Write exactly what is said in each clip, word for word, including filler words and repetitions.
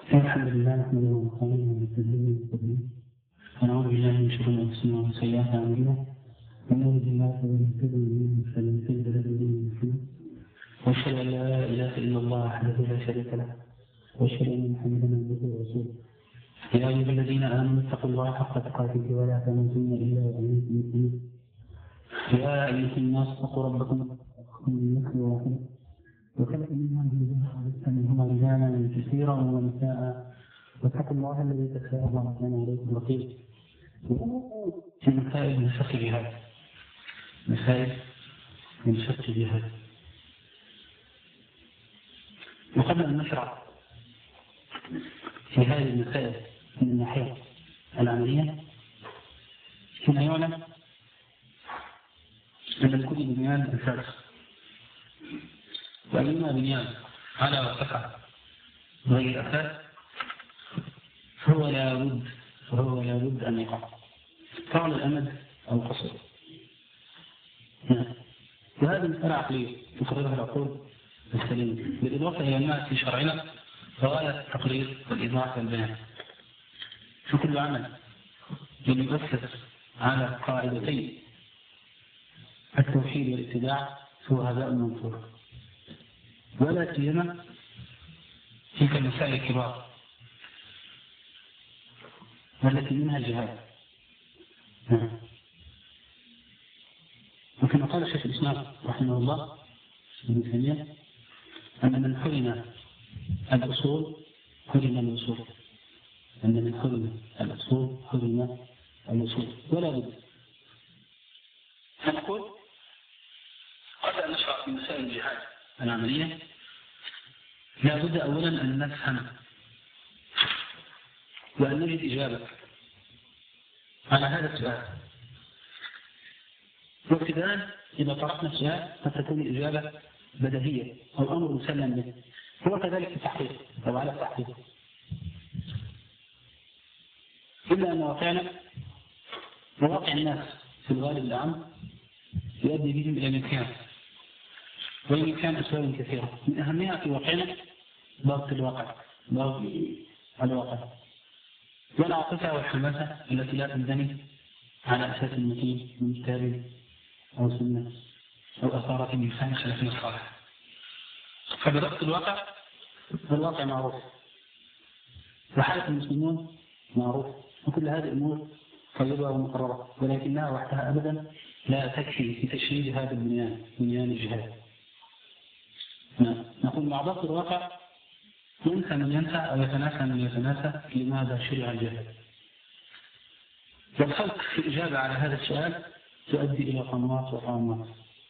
الحمد لله نحمده ونستعينه ونستهديه ونعوذ بالله من شرور انفسنا ومن سيئات اعمالنا من يهده الله فهو المهتدي ومن يضلل فلن تجد له وليا مرشدا واشهد ان لا اله الا الله وحده لا شريك له واشهد ان محمدا عبده ورسوله يا ايها الذين امنوا اتقوا الله حق تقاته ولا تموتن الا وانتم مسلمون يا ايها الناس اتقوا ربكم من نفس واحده وخلق منها زوجها وبث منهما رجالا كثيرا ونساء واتقوا الله الذي تساءلون به عليكم رقيب في مسائل من شق جهاد مسائل من شق جهاد. وقبل ان نشرع في هذه المسائل من الناحيه العمليه هنا يعلم ان لكل بنيان اساس، وأيما بنيان على وارتفع غير أساس فهو لا بد فهو لا بد أن يقع طال الأمد أو قصر. وهذه مسألة عقلية تقررها العقول السليمة، بالإضافة إلى ما في شرعنا غاية التقرير والإيضاح والبيان. فكل عمل يؤسس على قاعدتين التوحيد والاتباع هو هباء منثور، ولا سيما تلك المسائل الكبار والتي منها الجهاد. وكما قال شيخ الإسلام رحمه الله ابن تيمية أن من حرم الأصول حرم الوصول، أن من حرم الأصول حرم الوصول ولا بد. فنقول قبل أن نشرع في مسائل الجهاد العملية لا بد أولا أن نفهم وأن نجد إجابة على هذا السؤال. وابتداء إذا طرحنا السؤال قد تكون الإجابة بديهية أو أمر مسلم به، هو كذلك في التحقيق أو على التحقيق، إلا أن واقعنا وواقع الناس في الغالب العام يؤدي بهم إلى الامتحان، وإن كان أسباب كثيرة من أهمها في واقعنا ضغط الواقع ضغط الواقع والعاطفة والحماسة التي لا تنبني على أساس متين من كتاب أو سنة أو أثارة من فهم سلفنا الصالح. فبضغط الواقع الواقع معروف وحالة المسلمون معروف، وكل هذه الأمور طيبة ومقررة، ولكنها وحدها أبدا لا تكفي في تشريد هذا البنيان بنيان الجهاد. نقول مع ضغط الواقع ينسى من ينسى أو يتناسى من يتناسى لماذا شرع الجهاد. والخلق في الإجابة على هذا السؤال تؤدي إلى قنوات وقامات.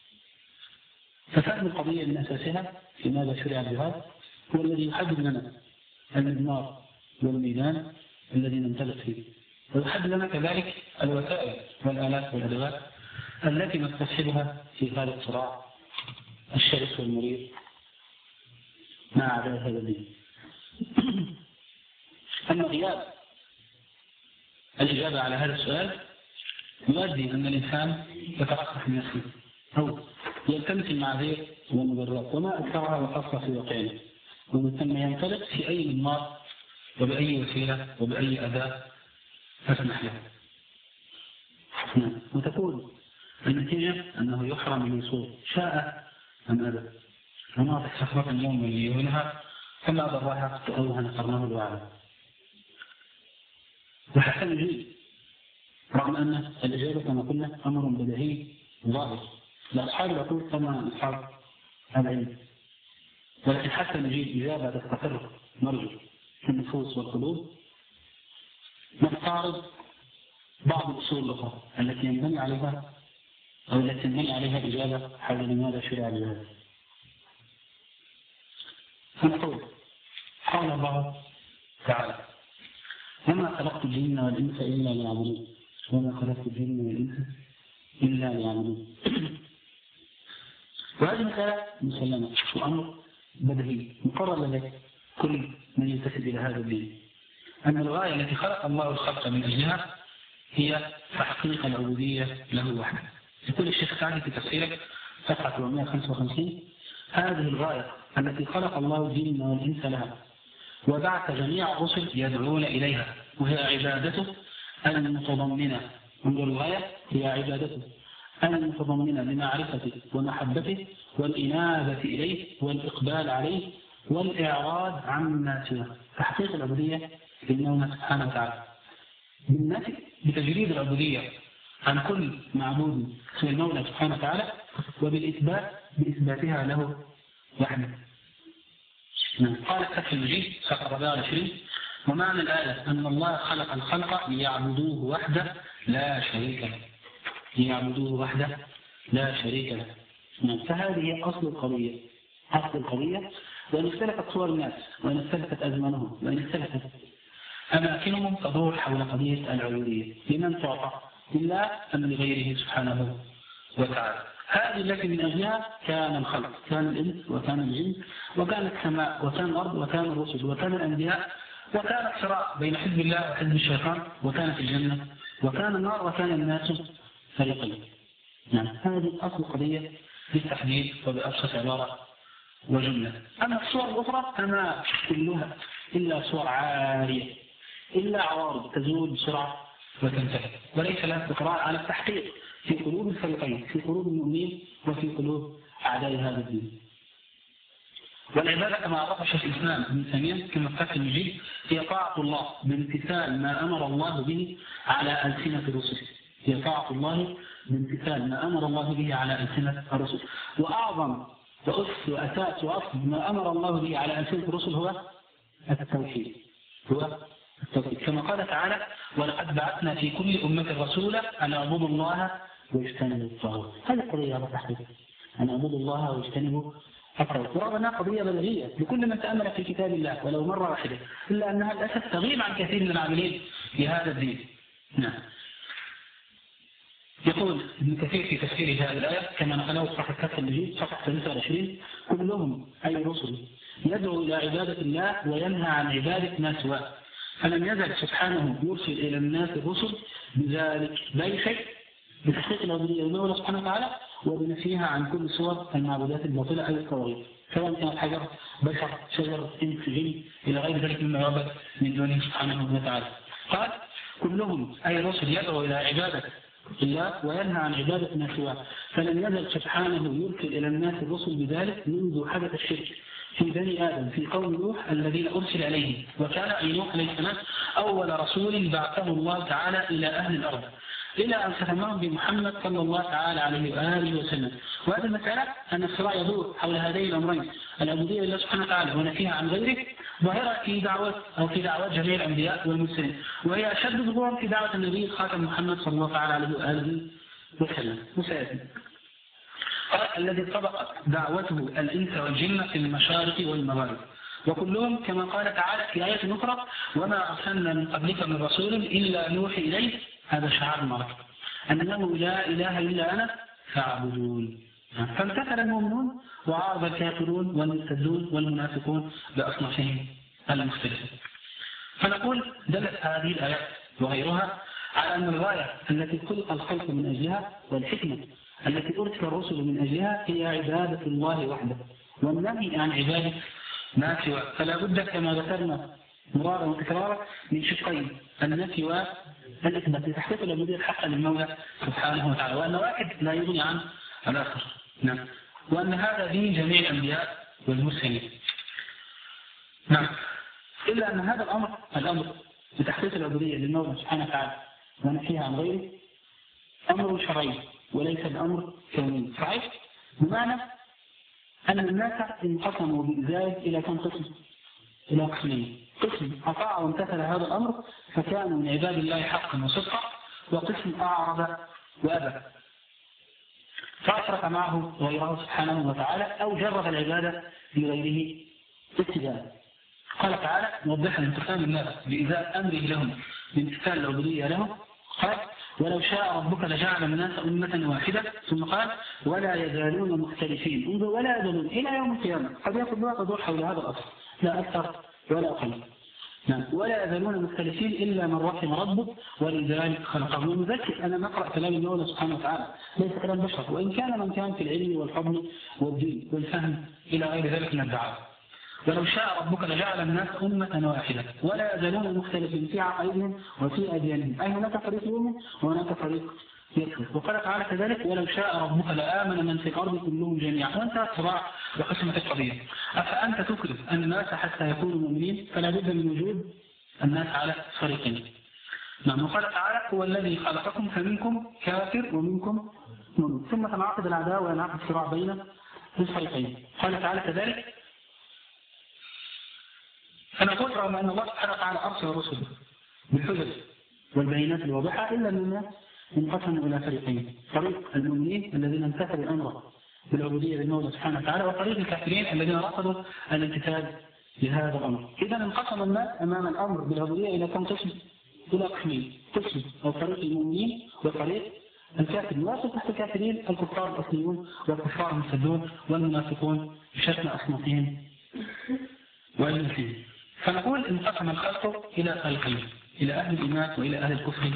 ففهم القضية من أساسها لماذا شرع الجهاد هو الذي يحدد لنا المضمار والميدان الذي ننطلق فيه، ويحدد لنا كذلك الوسائل والآلات والأدوات التي نستصحبها في هذا الصراع الشرس والمرير مع أعداء هذا الدين. أما غياب الإجابة على هذا السؤال يؤدي أن الإنسان يترقح من نفسه أو يلتمس المعاذير والمبررات وما أكثرها وخاصة في واقعنا، ومن ثم ينطلق في أي منمار وبأي وسيلة وبأي أداة تسمح له، وتكون النتيجة أنه يحرم من الوصول شاء أم أبى. وما تستخرج اليوم اللي يقولها كما ضرها تأوها نقرناه الوعد. وحتى نجيب رغم أن الإجابة كما قلنا أمر بديهي ظاهر لأصحاب العقول كما أصحاب العلم، ولكن حتى نجيب إجابة تستقر مرجو في النفوس والقلوب نفترض بعض الأصول الأخرى التي ينبني عليها أو التي ينبني عليها إجابة حول لماذا شرع الجهاد. فنقول قال الله تعالى وما خلقت الجن والإنس إلا ليعبدون وما خلقت الجن والإنس إلا ليعبدون. وهذه مسألة مسلمة وأمر بديهي مقرر لدى كل من ينتسب إلى هذا الدين، أن الغاية التي خلق الله الخلق من أجلها هي تحقيق العبودية له وحده. يقول الشيخ سعدي في تفسيره صفحة أربعمائة وخمسة وخمسين هذه الغاية التي خلق الله الجن والإنس لها وبعث جميع الرسل يدعون إليها، وهي عبادته المتضمنة من الغاية، هي عبادته المتضمنة لمعرفته ومحبته والإنابة إليه والإقبال عليه والإعراض عما سواه. تحقيق العبودية لله سبحانه وتعالى بالنفي بتجريد العبودية عن كل معبود سوى المولى سبحانه وتعالى، وبالإثبات بإثباتها له وحده. قال فتح المجيد صفحة أربعة وعشرين: ومعنى الآية أن الله خلق الخلق ليعبدوه وحده لا شريك له، ليعبدوه وحده لا شريك له. فهذه أصل القضية، أصل القضية. وإن اختلفت صور الناس، وإن اختلفت أزمانهم، وإن اختلفت أماكنهم، تدور حول قضية العبودية لمن تعطى، لله أم لغيره سبحانه وتعالى. هذه التي من أجلها كان الخلق، كان الإنس وكان الجن، وكان السماء وكان الأرض وكان الرسل وكان الأنبياء، وكان الصراع بين حزب الله وحزب الشيطان، وكانت الجنة وكان النار، وكان الناس فريقين. يعني هذه أصل القضية بالتحديد وبأبسط عبارة وجملة. أما الصور الأخرى فما كلها إلا صور عارية، إلا عوارض تزول بسرعة وتنتهي، وليس لها استقرار على التحقيق في قلوب الفريقين، في قلوب المؤمنين وفي قلوب أعداء هذا الدين. والعبادة كما عرفها شيخ الإسلام ابن تيمية كما فتح المجيد هي طاعة الله بامتثال ما أمر الله به على ألسنة الرسل، هي طاعة الله بامتثال ما أمر الله به على ألسنة الرسل. وأعظم وأس وأساس وأصل ما أمر الله به على ألسنة الرسل هو التوحيد، هو التوحيد. كما قال تعالى: ولقد بعثنا في كل أمة رسولا أن اعبدوا الله واجتنبوا الطاغوت. هذه القضية على التحقيق، أن اعبدوا الله واجتنبوا الطاغوت. ورغم أنها قضية بلاغية لكل من تأمل في كتاب الله ولو مرة واحدة، إلا أنها للأسف تغيب عن كثير من العاملين في هذا الدين. نعم. يقول ابن كثير في تفسير هذه الآية كما نقله في صفحة فتح المجيد صفحة ثلاثة وعشرين: كلهم أي رسل يدعو إلى عبادة الله وينهى عن عبادة ما سواه، فلم يزل سبحانه يرسل إلى الناس الرسل بذلك لا شيء بتحقيق العبودية لله سبحانه وتعالى وبنفيها عن كل صور المعبودات الباطلة أو الطواغيت، سواء كانت حجر، بشر، شجر، إنس، جن، إلى غير ذلك مما يعبد من دونه سبحانه وتعالى. قال: كلهم أي رسل يدعو إلى عبادة الله وينهى عن عبادة ما سواه، فلم يزل سبحانه يرسل إلى الناس الرسل بذلك منذ حدث الشرك في بني آدم في قوم نوح الذين أرسل عليهم، وكان أي نوح عليه السلام أول رسول بعثه الله تعالى إلى أهل الأرض، إلى أن ختمهم بمحمد صلى الله تعالى عليه وآله وسلم. وهذا المسألة أن الصراع يدور حول هذين الأمرين، العبودية لله سبحانه وتعالى ونفيها عن غيره، ظاهرة في دعوة أو في دعوات جميع الأنبياء والمرسلين، وهي أشد ظهورا في دعوة النبي الخاتم محمد صلى الله تعالى عليه وآله وسلم. وسيأتي قال: الذي طبقت دعوته الإنس والجن في المشارق والمغارب، وكلهم كما قال تعالى في آية أخرى: وما أرسلنا من قبلك من رسول إلا نوحي إليه. هذا شعار المعركة، أنه لا إله إلا أنا فاعبدون. فامتثل المؤمنون وعارض الكافرون والمرتدون والمنافقون بأصنافهم المختلفة. فنقول دلت هذه الآيات وغيرها على أن الغاية التي خلق الخلق من أجلها والحكمة التي أرسل الرسل من أجلها هي عبادة الله وحده، والنهي عن عبادة ما سواه. فلا بد كما ذكرنا مرارا وتكرارا من شقين: النفي والإثبات لتحقيق العبودية الحقة للمولى سبحانه وتعالى، وأن واحد لا يغني عن الآخر. نعم. وأن هذا دين جميع الأنبياء والمرسلين. نعم. إلا أن هذا الأمر الأمر لتحقيق العبودية للمولى سبحانه وتعالى ونفيها عن غيره أمر شرعي وليس بأمر كوني. صحيح؟ بمعنى أن الناس انقسموا بذلك إلى كم قسم؟ إلى قسمين: قسم أطاع وامتثل هذا الأمر فكانوا من عباد الله حقا وصدقا، وقسم أعرض وأبى فأشرك معه غيره سبحانه وتعالى أو جرد العبادة لغيره اتباعا. قال تعالى موضحا انتقام الناس بإزاء أمره لهم بامتثال العبودية لهم، قال: ولو شاء ربك لجعل الناس أمة واحدة، ثم قال: ولا يزالون مختلفين. انظر: ولا يزالون إلى يوم القيامة. قد يأخذ وقت تدور حول هذا الأصل، لا أكثر ولا أقل. نعم. ولا يزالون مختلفين إلا من رحم ربك ولذلك خلقهم. ونذكر أنا نقرأ كلام الله سبحانه وتعالى ليس كلام بشر، وإن كان من كان في العلم والفضل والدين والفهم إلى غير ذلك من الدعاء. ولو شاء ربك لجعل الناس أمة واحدة ولا يزالون مختلفين في عقائدهم وفي أديانهم، أي هناك فريق يؤمن وهناك فريق يكفر. وقال تعالى كذلك ولو شاء ربك لآمن من في الأرض كلهم جميعا. وانتهى الصراع وقسمت القضية. أفأنت تكره الناس حتى يكونوا مؤمنين؟ فلا بد من وجود الناس على فريقين. نعم. وقال تعالى هو الذي خلقكم فمنكم كافر ومنكم مؤمن. ثم تنعقد العداوة وينعقد الصراع بين الفريقين. قال تعالى كذلك فنقول رغم أن الله سبحانه وتعالى أرسل رسله بالحجج والبينات الواضحة إلا أننا انقسموا إلى فريقين، فريق المؤمنين الذين امتثلوا الأمر بالعبودية للمولى سبحانه وتعالى، وفريق الكافرين الذين رفضوا الامتثال لهذا الأمر. إذا انقسم الناس أمام الأمر بالعبودية إلى كم قسم؟ إلى قسمين، قسم أو فريق المؤمنين وفريق الكافرين. واصل تحت الكافرين الكفار الأصليون والكفار المرتدون والمنافقون بشتى أصنافهم وأجناسهم. فنقول انقسم الخلق إلى فريقين، إلى أهل الإيمان وإلى أهل الكفر.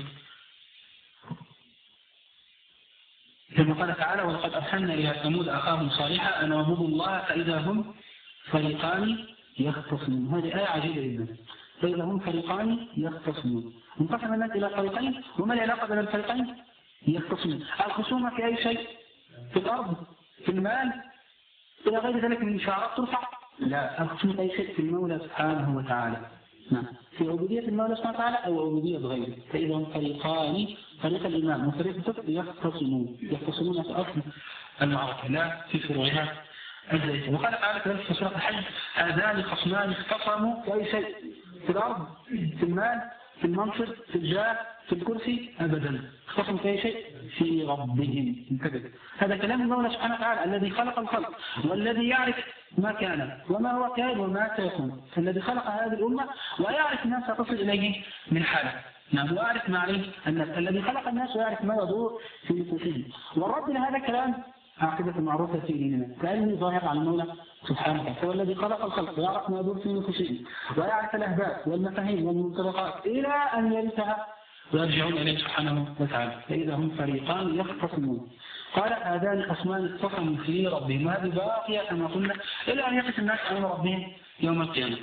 كما قال تعالى ولقد أرسلنا إلى ثمود أخاهم صالحا أن اعبدوا الله فإذا هم فريقان يختصمون. هذه آية عجيبة جدا. فإذا هم فريقان يختصمون. انقسم الناس إلى فريقين، وما العلاقة بين الفريقين؟ يختصمون. الخصومة في أي شيء؟ في الأرض، في المال، إلى غير ذلك من إشارات ترفع؟ لا، الخصومة أي شيء في المولى سبحانه وتعالى. نعم. في عبودية المولى سبحانه وتعالى أو عبودية غيره. فإذا هم فريقان، فريق الإيمان وفريق الكفر يختصمون، يختصمون في أصل المعركة لا في فروعها الزيتية. وقال تعالى كذلك في سورة الحج هذان خصمان اختصموا في أي شيء؟ في الأرض، في المال، في المنصب، في الجاه، في الكرسي؟ أبدا. اختصموا في أي شيء؟ في ربهم. انتبه، هذا كلام المولى سبحانه وتعالى الذي خلق الخلق والذي يعرف ما كان وما هو كائن وما سيكون، الذي خلق هذه الأمة ويعرف الناس تصل إليه من حاله. نعم. ويعرف ما عليه الناس، الذي خلق الناس ويعرف ما يدور في نفوسهم. والرد لهذا الكلام عقيدة معروفة في ديننا كأنه ظاهر على المولى سبحانه وتعالى. هو الذي خلق الخلق ويعرف ما يدور في نفوسهم ويعرف الأهداف والمفاهيم والمنطلقات إلى أن يرثها ويرجعون إليه سبحانه وتعالى. فإذا هم فريقان يختصمون. قال هذان خصمان اختصموا في ربهم. وهذه باقية كما قلنا إلى أن يقف الناس أمام ربهم يوم القيامة.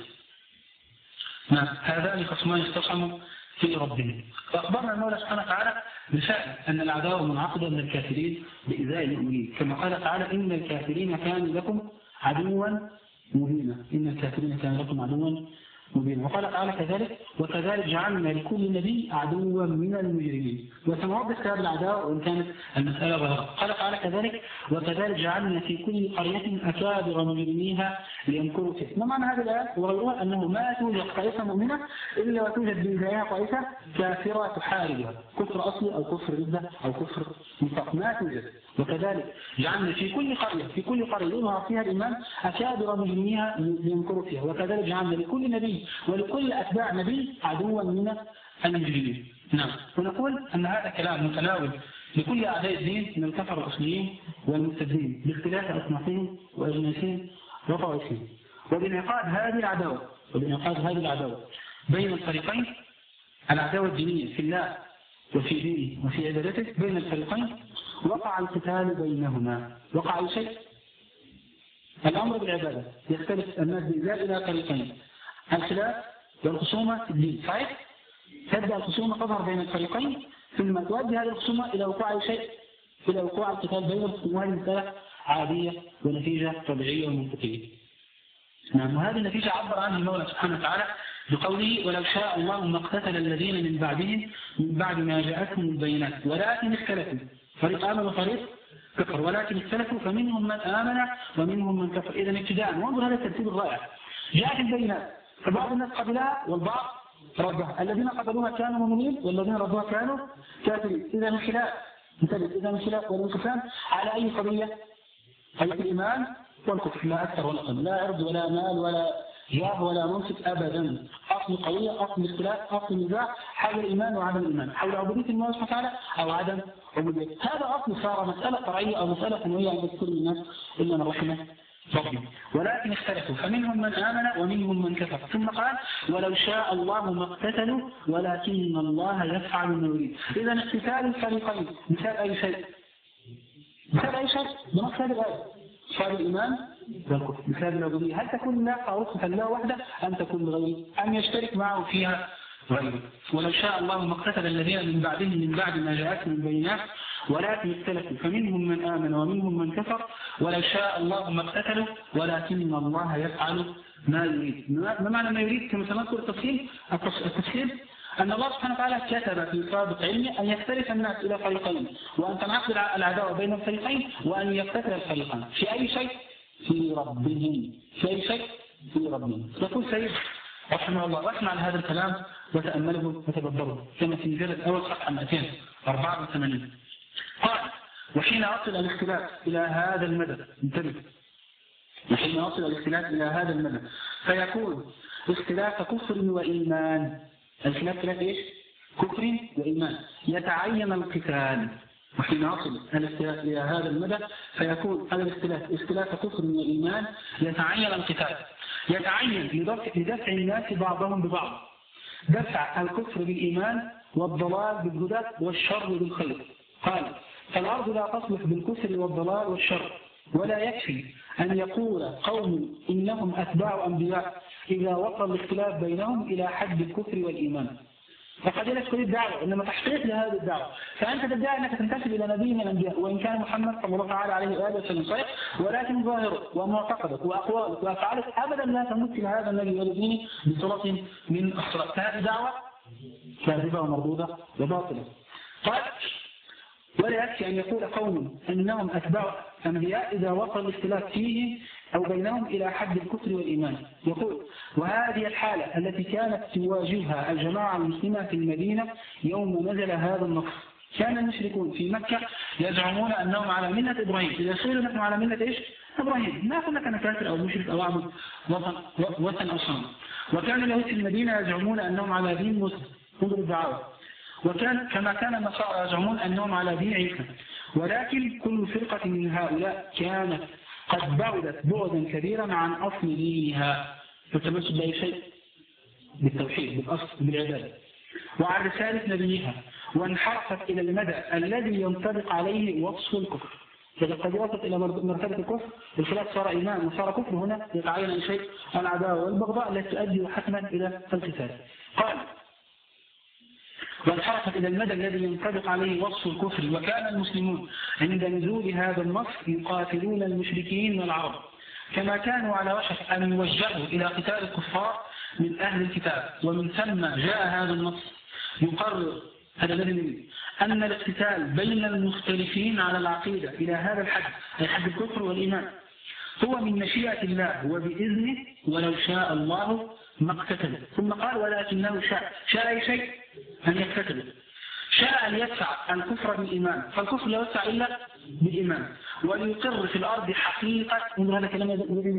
نعم. هذان خصمان اختصموا في ربهم. فأخبرنا المولى سبحانه وتعالى بفعل أن العداوة منعقدة من الكافرين بإزاء المؤمنين، كما قال تعالى إن الكافرين كانوا لكم عدوا مبينا. إن الكافرين كانوا لكم عدوا مبينا. وقال تعالى كذلك وكذلك جعلنا لكل نبي عدوا من المجرمين. وسنوضح هذه العداوة وإن كانت المسألة ظاهرة. قال تعالى كذلك وكذلك جعلنا في كل قرية أكابر مجرميها ليمكروا فيها. ما معنى هذه الآية وغيرها؟ أنه ما توجد طائفة مؤمنة إلا وتوجد بإنزاعها طائفة كافرة تحاربها، كفر أصلي أو كفر ردة أو كفر نفاق، ما توجد. وكذلك جعلنا في كل قرية في كل قرية يظهر فيها الإيمان أكابر مجرميها ليمكروا فيها. وكذلك جعلنا لكل نبي ولكل أتباع نبي عدوا من المجرمين. نعم. ونقول أن هذا كلام متناول لكل أعداء الدين من الكفر الأصليين والمرتدين باختلاف أصنافهم وأجناسهم وطوائفهم. وبانعقاد هذه العداوة وبانعقاد هذه العداوة بين الفريقين، العداوة الدينية في الله وفي دينه وفي عبادته بين الفريقين، وقع القتال بينهما. وقع أي شيء؟ الأمر بالعبادة يختلف الناس بإزاء إلى فريقين، الخلاف والخصومة في الدين. صحيح؟ تبدأ الخصومة تظهر بين الفريقين ثم تؤدي هذه الخصومة إلى وقوع شيء إلى وقوع القتال بينهم. وهذه مسألة عادية ونتيجة طبيعية ومنطقية. نعم. وهذه النتيجة عبر عنها المولى سبحانه وتعالى بقوله ولو شاء الله ما اقتتل الذين من بعدهم من بعد ما جاءتهم البينات ولكن اختلفوا. فريق آمن وفريق كفر ولكن اختلفوا فمنهم من آمن ومنهم من كفر. إذا ابتداء وانظر هذا الترتيب الرائع. جاءت البينات فبعض الناس قبلها والبعض ردها. الذين قبلوها كانوا مؤمنين والذين ردوها كانوا كافرين. إذا من خلاف إذا من خلاف والانقسام على أي قضية؟ أي الإيمان والكفر، لا أكثر ولا أقل، لا عرض ولا مال ولا جاه ولا منصب أبدا. أصل قضية، أصل اختلاف، أصل نزاع حول الإيمان وعدم الإيمان، حول عبودية الله سبحانه وتعالى أو عدم عبوديته. هذا أصل صار مسألة فرعية أو مسألة ثانوية عند كل الناس إلا من رحمه ربي. ولكن اختلفوا فمنهم من آمن ومنهم من كفر. ثم قال ولو شاء الله ما اقتتلوا ولكن الله يفعل ما يريد. إذا اقتتال الفريقين مثال أي شيء؟ مثال أي شيء؟ بنص هذه الآية صار الإيمان والكفر بسبب العبودية. هل تكون الله خالصة له وحده أم تكون لغيره أم يشترك معه فيها غيره؟ ولو شاء الله ما اقتتل الذين من بعدهم من بعد ما جاءتهم البينات ولكن اختلفوا فمنهم من آمن ومنهم من كفر ولو شاء الله ما اقتتلوا ولكن الله يفعل ما يريد. ما معنى ما يريد؟ كما سنذكر التفصيل التفصيل أن الله سبحانه وتعالى كتب في سابق علمه أن يختلف الناس إلى فريقين وأن تنعقد العداوة بين الفريقين وأن يقتتل الفريقان في أي شيء؟ في ربهم. في أي شيء؟ في ربهم. يقول سيد رحمه الله واسمع لهذا الكلام وتأمله وتدبره كما في مجلد أول صفحة مئتين وأربعة وثمانين. قال وحين أصل الاختلاف إلى هذا المدى انتبه وحين أصل الاختلاف إلى هذا المدى فيكون اختلاف كفر وإيمان. الاختلاف اختلاف إيش؟ كفر وإيمان يتعين القتال. وحين أصل الاختلاف إلى هذا المدى فيكون هذا الاختلاف اختلاف كفر وإيمان يتعين القتال يتعين لدفع الناس بعضهم ببعض دفع الكفر بالإيمان والضلال بالهدى والشر بالخير. قال فالأرض لا تصلح بالكفر والضلال والشر ولا يكفي أن يقول قوم إنهم أتباع أنبياء إذا وصل الاختلاف بينهم إلى حد الكفر والإيمان. فقد لا تكون الدعوة إنما تحقيق لهذه الدعوة. فأنت تدعي أنك تنتسب إلى نبي من الأنبياء وإن كان محمد صلى الله تعالى عليه وآله وسلم صحيح ولكن ظاهرك ومعتقدك وأقوالك وأفعالك أبدا لا تمثل هذا النبي ولدينه بصورة من الصورات. فهذه دعوة كاذبة ومردودة وباطلة. قال ولا يكفي أن يقول قوم أنهم أتباع أنبياء إذا وصل الاختلاف فيه أو بينهم إلى حد الكفر والإيمان. يقول وهذه الحالة التي كانت تواجهها الجماعة المسلمة في المدينة يوم نزل هذا النص. كان المشركون في مكة يزعمون أنهم على ملة إبراهيم. إذا قيل نحن على ملة إيش؟ إبراهيم ما قلنا كان كافر أو مشرك أو عبد وثن أو صنم. وكان اليهود في المدينة يزعمون أنهم على دين مسلم انظر الدعاوى. وكان كما كان النصارى يزعمون أنهم على دين عيسى. ولكن كل فرقة من هؤلاء كانت قد بعدت بعدا كبيرا عن أصل دينها فتمسك بأي شيء بالتوحيد بالأصل بالعبادة وعن رسالة نبيها وانحرفت إلى المدى الذي ينطبق عليه وصف الكفر. فإذا قد وصلت إلى مرتبة الكفر الخلاف صار إيمان وصار كفر هنا يتعين أي شيء العداوة والبغضاء التي تؤدي حتما إلى القتال. قال وانحرفت إلى المدى الذي ينطبق عليه وصف الكفر. وكان المسلمون عند نزول هذا النص يقاتلون المشركين والعرب كما كانوا على وشك أن يوجهوا إلى قتال الكفار من أهل الكتاب. ومن ثم جاء هذا النص يقرر هذا الذي نريد أن الاقتتال بين المختلفين على العقيدة إلى هذا الحد أي حد الكفر والإيمان هو من مشيئة الله وبإذنه ولو شاء الله ما اقتتلوا. ثم قال ولكنه شاء شاء أي شيء أن يقتتلوا. شاء أن يدفع الكفر بالإيمان فالكفر لا يدفع إلا بالإيمان وليقر في الأرض حقيقة انظر هذا كلام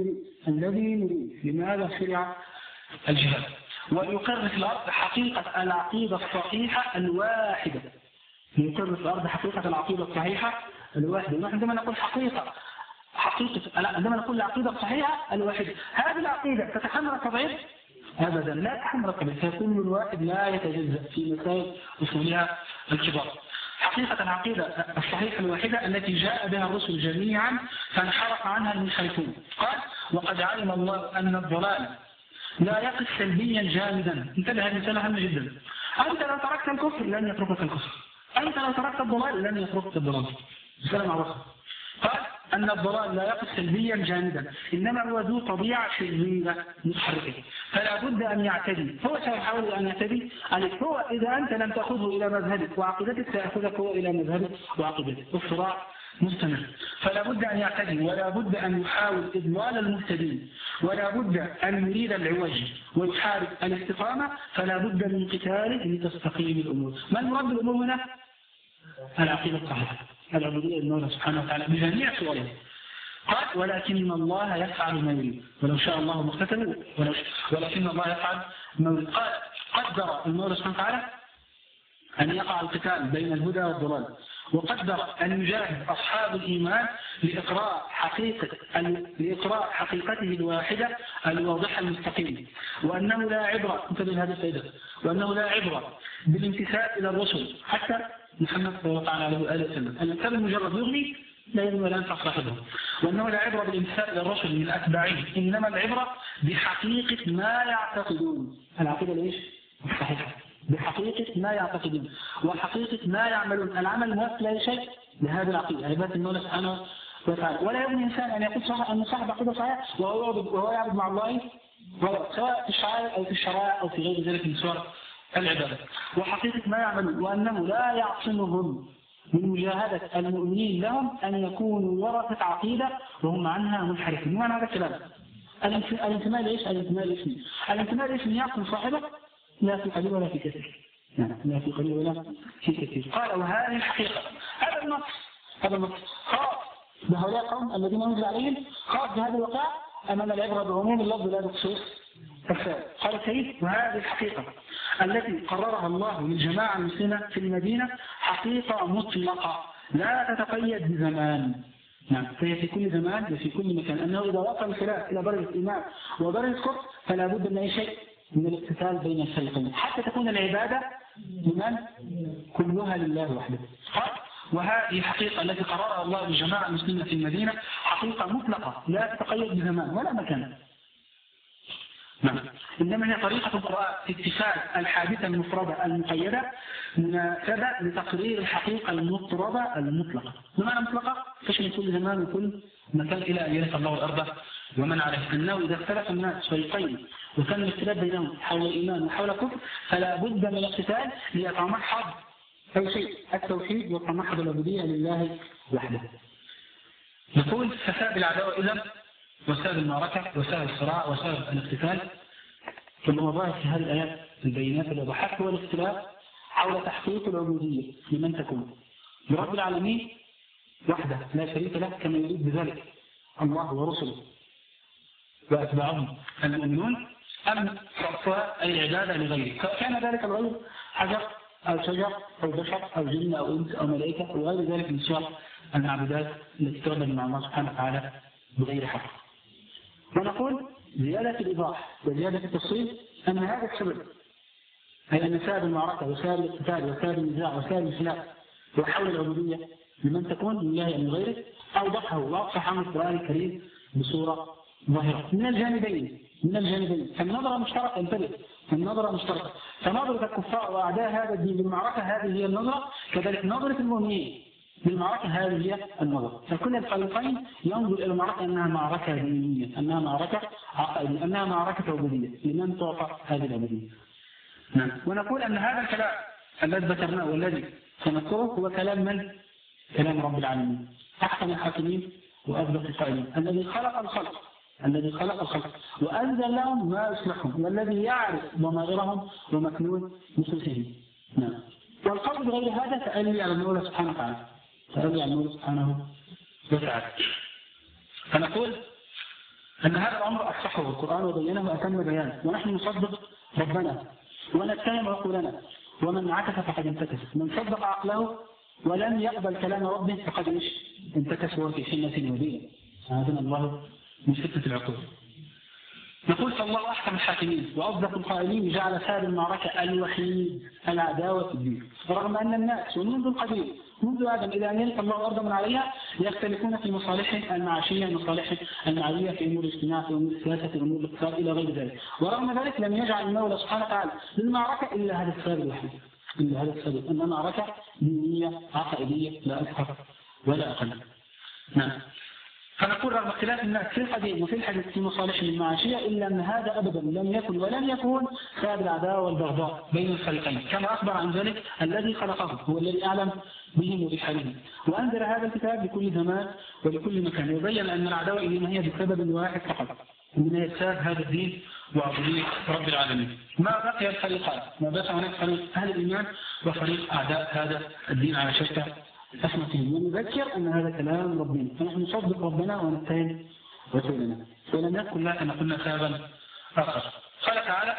الذي نريد لماذا شرع الجهاد ويقر في الأرض حقيقة العقيدة الصحيحة الواحدة. يقر في الأرض حقيقة العقيدة الصحيحة الواحدة. عندما نقول حقيقة حقيقة عندما نقول العقيدة الصحيحة الواحدة هذه العقيدة تتحمل التضعيف؟ أبدا لا تتحمل التضعيف فيكون الواحد لا يتجزأ في مسائل أصولها الكبار. حقيقة العقيدة الصحيحة الواحدة التي جاء بها الرسل جميعا فانحرف عنها المنحرفون. قال وقد علم الله أن الضلال لا يقف سلبيا جامدا. انتبه هذه مسألة هامة جدا. أنت لو تركت الكفر لن يتركك الكفر. أنت لو تركت الضلال لن يتركك الضلال. مسألة معروفة. قال أن الضلال لا يقف سلبيا جامدا إنما هو ذو طبيعة شريرة متحركة فلا بد أن يعتدي. هو سيحاول أن يعتدي عليك. هو إذا أنت لم تأخذه إلى مذهبك وعقيدتك سيأخذك هو إلى مذهبك وعقيدتك. الصراع مستمر فلا بد أن يعتدي ولا بد أن يحاول إضلال المهتدين ولا بد أن يريد العوج ويحارب الاستقامة فلا بد من قتاله لتستقيم الأمور. ما المراد بالأمور هنا؟ العقيدة الصحيحة العبودية لله سبحانه وتعالى بجميع صورها. قال ولكن الله يفعل ما يريد ولو شاء الله ما اقتتلوا ولكن الله يفعل ما يريد. قال قدر المولى سبحانه وتعالى أن يقع القتال بين الهدى والضلال وقدر أن يجاهد أصحاب الإيمان لإقراء حقيقة لإقراء حقيقته الواحدة الواضحة المستقيمة وأنه لا عبرة انتبه هذا الفائدة وأنه لا عبرة بالانتساب إلى الرسل حتى محمد صلى الله عليه وسلم. الإنسان المجرد يغني لا يزن ولا ينفع صاحبه، وأنه لا عبرة بالامتثال إلى الرسل من أتباعهم، إنما العبرة بحقيقة ما يعتقدون. العقيدة ليش؟ صحيحة. بحقيقة ما يعتقدون وحقيقة ما يعملون. العمل الموافق لا شيء لهذه العقيدة، عبادة المولى سبحانه وتعالى. ولا يبني إنسان أن يقول صح أن صاحب عقيدة صحيح وهو يعبد وهو يعبد مع الله، سواء في الشعائر أو في الشرائع أو في غير ذلك من صور العبادة. وحقيقة ما يعملون، وأنه لا يعصمهم من مجاهدة المؤمنين لهم أن يكونوا ورثة عقيدة وهم عنها منحرفين. معنى هذا الكلام الانتماء ليش؟ الانتماء الاسمي. الانتماء الاسمي يعصم صاحبه لا في قليل ولا في كثير، يعني لا في قليل ولا في كثير. قال وهذه الحقيقة، هذا النص هذا النص خاص بهؤلاء القوم الذين نزل عليهم، خاص بهذا الواقع أمام العبرة بعموم اللفظ لا بخصوص الفعل. قال كيف؟ وهذه الحقيقة التي قررها الله للجماعة المسلمة في المدينة حقيقة مطلقة لا تتقيد بزمان، نعم، فهي في كل زمان وفي كل مكان، أنه إذا وصل الخلاف إلى درجة الإيمان ودرجة الكفر فلا بد من أي شيء من الاقتتال بين الفريقين حتى تكون العبادة لمن؟ كلها لله وحده. وهذه الحقيقة التي قررها الله للجماعة المسلمة في المدينة حقيقة مطلقة لا تتقيد بزمان ولا مكان، نعم، إنما هي طريقة القرآن في اتخاذ الحادثة المفردة المقيدة مناسبة لتقرير الحقيقة المطردة المطلقة. بمعنى مطلقة تشمل كل زمان وكل مكان إلى أن يرث الله الأرض ومن عليها، أنه إذا اختلف الناس فريقين وكان الاختلاف بينهم حول الإيمان وحول الكفر فلا بد من الاقتتال ليتمحض أي شيء التوحيد ويتمحض العبودية لله وحده. نقول فساد العداوة إذن وسائل المعركة وسائل الصراع وسائل الاقتتال كما هو ظاهر في هذه الآيات البينات الواضحات هو الاختلاف حول تحقيق العبودية لمن تكون لرب العالمين وحده لا شريك له كما يريد بذلك الله ورسله وأتباعهم المؤمنون، أم صرفها العبادة لغيره، كان ذلك الغير حجر أو شجر أو بشر أو جن أو إنس أو ملائكة أو غير ذلك من صور المعبودات التي تعبد مع الله سبحانه وتعالى بغير حق. ونقول زيادة الإيضاح وزيادة التفصيل أن هذا السبب أي أن سبب المعركة وسبب الاقتتال وسبب النزاع وسبب الخلاف وحول العبودية لمن تكون لله من غيره أوضحه وأوضح عن القرآن الكريم بصورة ظاهرة من الجانبين من الجانبين فالنظرة مشتركة، انتبه، النظرة مشتركة، فنظرة الكفار وأعداء هذا الدين بالمعركة هذه هي النظرة، كذلك نظرة المؤمنين بالمعركة هذه هي النظر. فكل الفريقين ينظر إلى المعركة أنها معركة دينية، أنها معركة عقائدية، أنها معركة عبودية لمن تعطى هذه العبودية. نعم. ونقول أن هذا الكلام الذي ذكرناه والذي سنذكره هو كلام من؟ كلام رب العالمين أحسن الحاكمين وأصدق القائلين الذي خلق الخلق الذي خلق الخلق وأنزل لهم ما يصلحهم والذي يعرف ضمائرهم ومكنون نفوسهم. نعم. والقول بغير هذا تألي على المولى سبحانه وتعالى تألي على المولى سبحانه وتعالى. فنقول أن هذا الأمر أصحه القرآن وبينه وأتم بيانه، ونحن نصدق ربنا ونتهم عقولنا، ومن عكس فقد انتكس، من صدق عقله ولم يقبل كلام ربه فقد إيش انتكس وهو في حنة مبينة. هذا الله من فتنة العقول. نقول فالله أحكم الحاكمين وأصدق القائلين جعل سبب المعركة الوحيد العداوة في الدين، رغم أن الناس ومنذ القديم منذ آدم إلى أن يلقى الله الأرض من عليها يختلفون في مصالحهم المعاشية مصالحهم المالية في أمور الاجتماع في أمور السياسة في أمور الاقتصاد إلى غير ذلك، ورغم ذلك لم يجعل المولى سبحانه وتعالى للمعركة إلا هذا السبب الوحيد إلا هذا السبب أن معركة دينية عقائدية لا أكثر ولا أقل. نعم. فنقول رغم اختلاف الناس في القديم وفي الحديث في مصالحهم المعاشية إلا أن هذا أبدا لم يكن ولن يكون سبب العداوة والبغضاء بين الفريقين، كما أخبر عن ذلك الذي خلقهم هو الذي أعلم بهم وبحالهم، وأنزل هذا الكتاب لكل زمان ولكل مكان، وبين أن العداوة إنما هي بسبب واحد فقط، إنما هي بسبب هذا الدين وعبودية رب العالمين. ما بقي الفريقان، ما بقي هناك فريق أهل الإيمان وفريق أعداء هذا الدين على شتى أسمتهم، ونذكر أن هذا كلام ربنا، فنحن نصدق ربنا ونتهم رسولنا، ولم يكن لك أن كنا سببا آخر. قال تعالى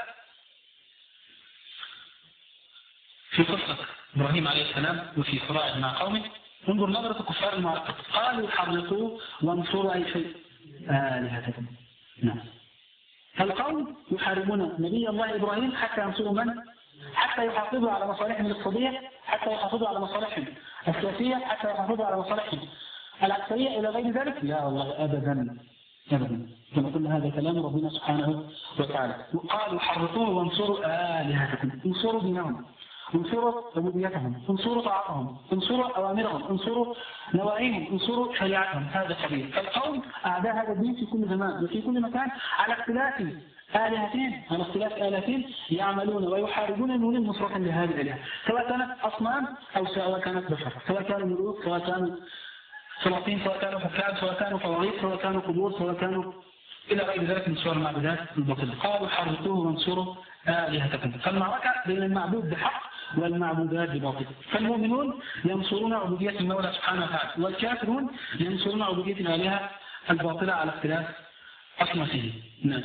في قصة إبراهيم عليه السلام وفي صراع مع قومه، انظر نظرة كفار المعركة، قالوا حرقوا وانصروا أي شيء آلهتكم. نعم. فالقوم يحاربون نبي الله إبراهيم حتى ينصروا من؟ حتى يحافظوا على مصالحهم الاقتصادية، حتى يحافظوا على مصالحهم السياسية، حتى يحافظوا على مصالحهم الأكثرية إلى غير ذلك؟ لا والله أبدا أبدا، كما قلنا هذا كلام ربنا سبحانه وتعالى. وقالوا حرقوه وانصروا آلهتكم، انصروا دينهم، انصروا ربوبيتهم، انصروا طاعتهم، انصروا أوامرهم، انصروا نواهيهم، انصروا شريعتهم. هذا قبيل. فالقوم أعداء هذا الدين في كل زمان وفي كل مكان على اختلاف آلهتين، على اختلاف آلهتين يعملون ويحاربون المؤمنين نصرة لهذه الآلهة، سواء كانت أصنام أو سواء كانت بشر، سواء كانوا ملوك، سواء كانوا سلاطين، سواء كانوا حكام، سواء كانوا طواغيت، سواء كانوا قبور، سواء كانوا إلى غير ذلك من صور المعبودات الباطلة. قالوا حرقوه وانصروا آلهتكم. فالمعركة بين المعبود بحق والمعبودات بباطل. فالمؤمنون ينصرون عبودية المولى سبحانه وتعالى، والكافرون ينصرون عبودية الآلهة الباطلة على اختلاف أصنافه. نعم.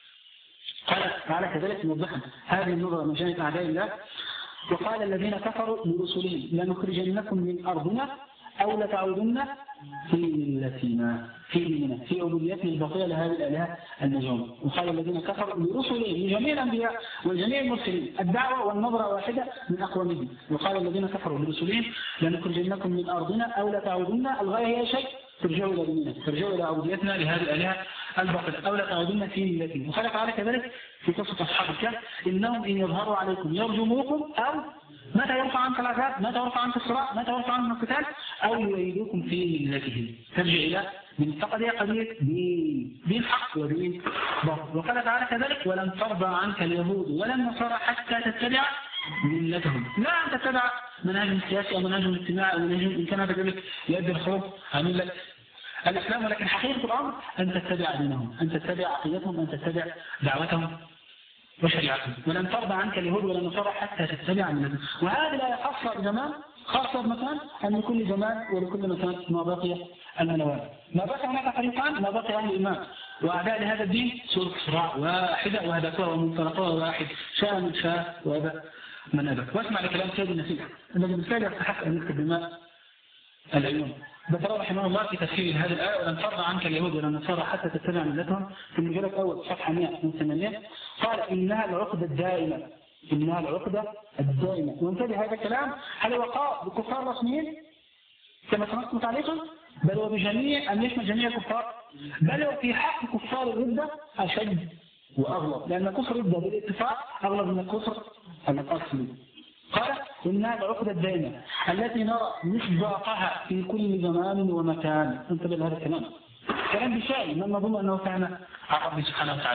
قال تعالى كذلك موضحا هذه النظرة من جانب أعداء الله. وقال الذين كفروا لرسلهم لنخرجنكم من أرضنا أو لتعودن في ملتنا، في ديننا، في عبوديتنا الباطلة لهذه الآلهة النجوم. وقال الذين كفروا لرسلهم، لجميع الأنبياء وجميع المرسلين، الدعوة والنظرة واحدة من أقوامهم. وقال الذين كفروا لرسلهم لنخرجنكم من أرضنا أو لتعودن، الغاية هي شيء ترجعوا إلى ديننا، ترجعوا إلى عبوديتنا لهذه الآلهة الباطلة أو لتعودن في ملتنا. وقال تعالى كذلك في قصة أصحاب الكهف إنهم إن يظهروا عليكم يرجموكم أو متى يرفع عنك العذاب، متى يرفع عنك الصراع، متى يرفع عنك القتال، أو يعيدوكم في ملتهم. ترجع إلى من فقد قضية دين حق ودين باطل. وقال تعالى كذلك ولن ترضى عنك اليهود ولا النصارى حتى تتبع ملتهم. لا أن تتبع منهجهم السياسي أو منهجهم الاجتماعي أو منهجهم إن كان هذا ذلك يؤدي الخروج عن ملة الإسلام، ولكن حقيقة الأمر أن تتبع دينهم، أن تتبع عقيدتهم، أن تتبع دعوتهم وشريعتهم. ولن ترضى عنك اليهود ولا النصارى حتى تتبع منهجهم. وهذه لا خاصة بزمان، خاصة بمكان، أن لكل زمان ولكل مكان ما بقي المنوال. ما بقي هناك فريقان، ما بقي أهل الإيمان وأعداء لهذا الدين سورة صراع واحدة وهدفها ومنطلقها واحد، شاء من شاء وأبى من أبى. واسمع لكلام سيد النسيح الذي بالفعل يستحق أن يكتب بماء العيون. ذكر رحمه الله في تفسير هذه الآية ولن ترضى عنك اليهود ولا النصارى حتى تتبع ملتهم في المجلد الأول صفحة مئة من ثمانية. قال إنها العقدة الدائمة، إنها العقدة الدائمة. وانتبه هذا الكلام هل وقع بكفار رسميين كما سمعت متعليقا، بل وبجميع أن يشمل جميع الكفار، بل وفي حق كفار الردة أشد وأغلب، لأن كفر الردة بالاتفاق أغلب من الكفر الأصلي. قال إنها العقدة الدائمة التي نرى مصداقها في كل زمان ومكان. انتبه لهذا الكلام، كلام بشائي من نظن أنه كان عن ربي سبحانه وتعالى،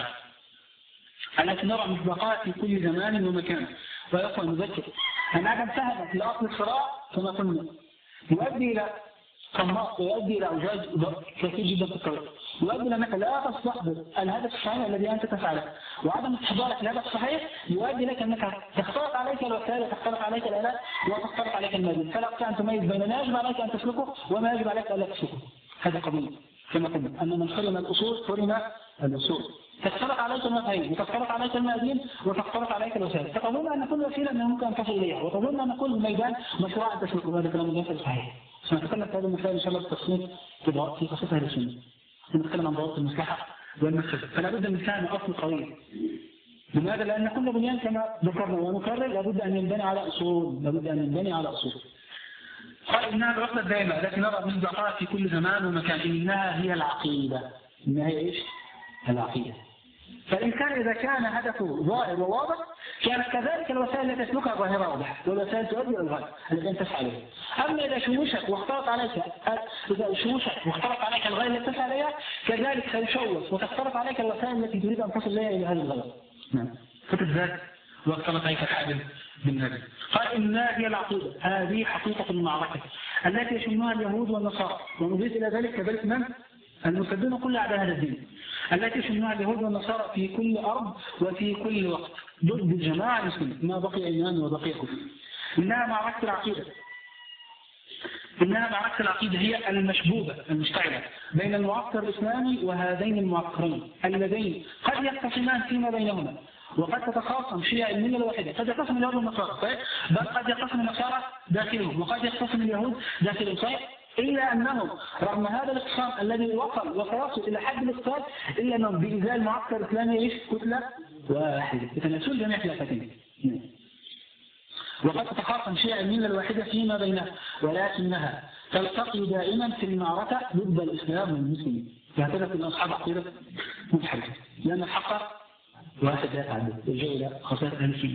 التي نرى مصداقها في كل زمان ومكان. ويقوى نذكر أن عدم فهمك لأصل الصراع كما قلنا يؤدي إلى قماط ويؤدي إلى أوجاج كثير جدا في الطريق، يؤدي إلى أنك لا تستحضر الهدف الصحيح الذي أنت تفعله، وعدم استحضارك الهدف الصحيح يؤدي لك أنك تختلط عليك الوسائل وتختلط عليك الآلات وتختلط عليك المادين، فلا تستطيع أن تميز بين ما يجب عليك أن تسلكه وما يجب عليك أن لا تسلكه. هذا قضية كما قلنا أن من حرم الأصول حرم الأصول. تختلط عليك المفاهيم وتختلط عليك المادين وتختلط عليك الوسائل، فتظن أن كل وسيلة ممكن أن تصل إليها وتظن أن كل ميدان مشروع أن تسلكه. هذا كلام غير صحيح. سنتكلم في هذه المسائل إن شاء الله بالتفصيل في قصة أهل السنة. نتكلم عن ضوابط المصلحة والمفسدة، فلا بد من فهم أصل قوي. لماذا؟ لأن كل بنيان كما ذكرنا ونكرر لابد أن ينبني على أصول، لابد أن ينبني على أصول. قال إنها العقدة الدائمة التي نرى مصداقها في كل زمان ومكان، إنها هي العقيدة. إنها هي إيش؟ العقيدة. فالإنسان إذا كان هدفه ظاهر وواضح كانت كذلك الوسائل التي تسلكها ظاهرة واضحة، والوسائل تؤدي إلى الغاية التي أنت تسعى إليها. أما إذا شوشت واختلط عليك إذا شوشت واختلط عليك الغاية التي تسعى إليها كذلك سيشوش وتختلط عليك الوسائل التي تريد أن تصل إليها إلى هذه الغاية. نعم. فتذات واختلط عليك الحادث بالنبي. قال إنها هي العقيدة، هذه حقيقة المعركة التي يشمها اليهود والنصارى، ونضيف إلى ذلك كذلك من المرتدون كل أعداء هذا الدين، التي يشمها اليهود والنصارى في كل أرض وفي كل وقت ضد الجماعة المسلمة ما بقي إيمان وبقي كفر. إنها معركة العقيدة، إنها معركة العقيدة هي المشبوبة المشتعلة بين المعسكر الإسلامي وهذين المعسكرين اللذين قد يقتسمان فيما بينهما، وقد تتخاصم شيعة الملة الواحدة، قد يقتسم اليهود والنصارى بل قد يقتسم النصارى داخلهم وقد يقتسم اليهود داخلهم صحيح، إلا أنهم رغم هذا الاقتسام الذي وصل وسيصل إلى حد الاقتتال إلا أنهم بإزاء المعسكر الإسلامي إيش؟ كتلة واحدة يتناسون جميع خلافاتهم. وقد تتخاصم شيعة الملة الواحدة فيما بينها، ولكنها تلتقي دائما في المعركة ضد الإسلام والمسلمين. فهكذا كل أصحاب عقيدة منحرفة، لأن الحق واحد لا يتعدد يرجع إلى خصائص أهل السنة.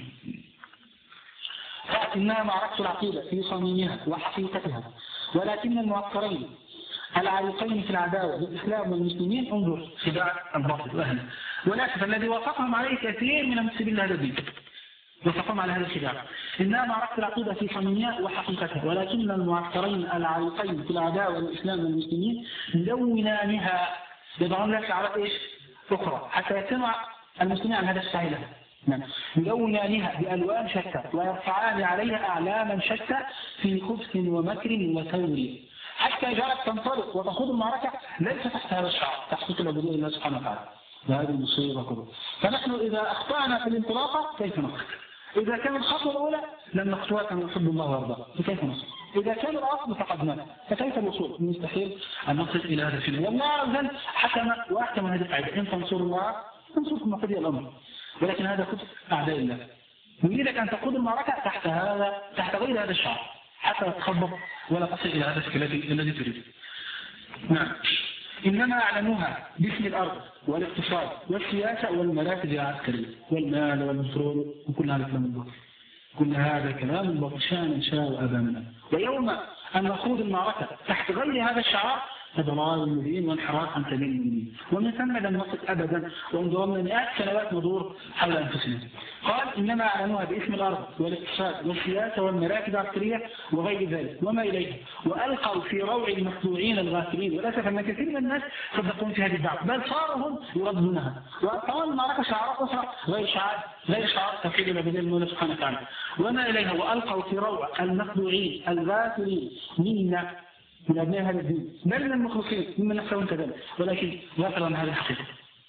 إنها معركة العقيدة في صميمها وحقيقتها، ولكن المعكرين العالقين في العداوة للإسلام والمسلمين انظر خداع الباطل وأهله، ولكن الذي وافقهم عليه كثير من المسلمين لهذا الدين وافقهم على هذا الخداع. إنها معركة العقيدة في صميمها وحقيقتها، ولكن المعكرين العالقين في العداوة للإسلام والمسلمين يلونانها، يضعون لها شعارات إيش أخرى حتى يتم المسلمين عن هذا السعي لها. نعم. يلونانها بألوان شتى ويرفعان عليها أعلاما شتى في خبث ومكر وثور، حتى جعلت تنطلق وتخوض المعركة ليس تحت هذا الشعار تحقيق العبودية لله سبحانه وتعالى. وهذه المصيبة كلها. فنحن إذا أخطأنا في الانطلاقة كيف نخطئ؟ إذا كان الخطوة الأولى لم نخطوها كما يحب الله ويرضاه فكيف نصل؟ إذا كان الأصل فقدناه فكيف الوصول؟ مستحيل أن نصل إلى هذا الشيء. والله عز وجل حكم وأحكم هذه القاعدة: إن تنصروا الله تنصركم قضية الأمر. ولكن هذا خبث أعداء الله. يريدك أن تقود المعركة تحت هذا تحت غير هذا الشعار حتى لا تخبط ولا تصل إلى هدفك الذي تريده. نعم. إنما أعلنوها باسم الأرض والاقتصاد والسياسة والمراكز العسكرية والمال والبترول وكل هذا كلام الباطل. كل هذا كلام الباطل شاء شاء أبانا. ويوم أن نخوض المعركة تحت غير هذا الشعار فضلال مبين وانحراف عن سبيل المؤمنين، ومن ثم لم نصل أبدا وانضمنا مئات سنوات ندور حول أنفسنا. قال: إنما أعلنوها باسم الأرض والاقتصاد والسياسة والمراكز العسكرية وغير ذلك وما إليه، وألقوا في روع المخدوعين الغافلين. وللأسف أن كثير من الناس صدقون في هذه الدعوة، بل صاروا هم يردونها، وألقوا المعركة شعارات أخرى غير شعار غير شعار توحيد العبودية لله سبحانه وتعالى وما إليها، وألقوا في روع المخدوعين الغافلين منا من أبناء هذا الدين، بل من المخلصين ممن يحسبون كذلك ولكن غافل عن هذه الحقيقة.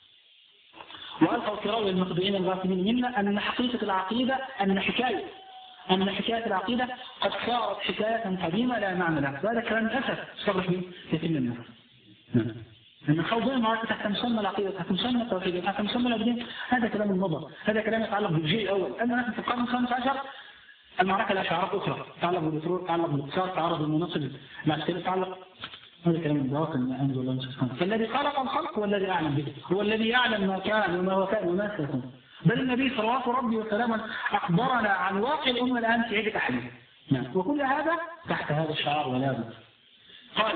وألقوا في روع المخدوعين الغافلين منا أن حقيقة العقيدة أن حكاية أن حكاية العقيدة قد صارت حكاية قديمة لا معنى لها. وهذا كلام للأسف صرح به كثير من الناس. نعم. أن خوضين المعركة تحت مسمى العقيدة تحت مسمى التوحيد تحت مسمى العبودية هذا كلام المضر، هذا كلام يتعلق بالجيل الأول. أما نحن في القرن الخامس عشر المعركة لها شعارات أخرى تتعلق بالبترول، تتعلق بالاقتصاد، تتعلق بالمناصب العسكرية، تتعلق هذا كلام الباطل من عند الله سبحانه. فالذي خلق الخلق هو الذي أعلم به، هو الذي يعلم ما كان وما هو كان وما سيكون. بل النبي صلوات ربي وسلامه أخبرنا عن واقع الأمة الآن في عدة أحاديث. نعم. وكل هذا تحت هذا الشعار ولا بد. قال: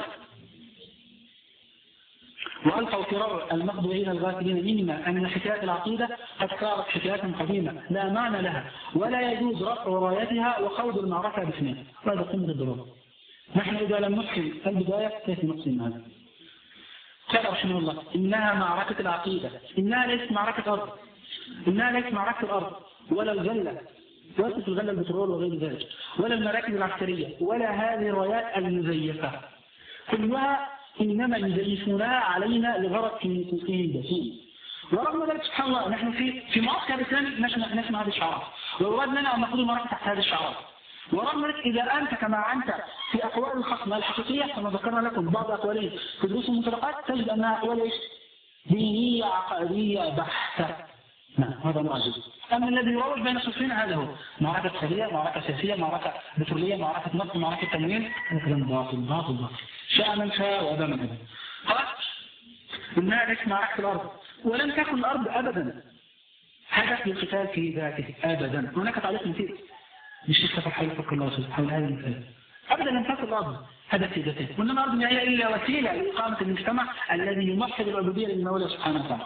وألقوا في روع المخدوعين الغافلين منا أن حكاية العقيدة قد صارت حكاية قديمة لا معنى لها ولا يجوز رفع رايتها وخوض المعركة باسمها. وهذا قمة الضرورة. نحن إذا لم نحسن البداية كيف نحسن هذا؟ قال رحمه الله: إنها معركة العقيدة، إنها ليست معركة أرض، إنها ليست معركة الأرض ولا الغلة ولا الغلة البترول وغير ذلك ولا المراكز العسكرية ولا هذه الرايات المزيفة، كلها إنما يزيفونها علينا لغرض كنيسيين دسين. ورغم ذلك سبحان الله نحن في في معسكر الإسلامي نسمع نسمع هذه الشعارات، ويراد لنا أن نقود المعركة تحت هذه الشعارات. ورغم ذلك إذا أنت كما أنت في أقوال الخصم الحقيقية كما ذكرنا لكم بعض أقوالهم في دروس المنطلقات تجد أنها أقوال إيش؟ دينية عقائدية بحتة. نعم هذا معجز. أما الذي يروج بين الصفين هذا هو معركة سرية، معركة سياسية، معركة بترولية، معركة نفط، معركة تموين. هذا كلام باطل باطل باطل شاء من شاء وأبى من أبى. قال: إنها ليست معركة الأرض ولم تكن الأرض أبدا هدف للقتال في ذاته أبدا. هناك تعليق مثير مش يستفر حول فكر الله سبحانه هذا المثال. أبدا لم تكن الأرض هدف في ذاته، وإنما الأرض هي إلا وسيلة لإقامة المجتمع الذي يمثل العبودية للمولى سبحانه وتعالى.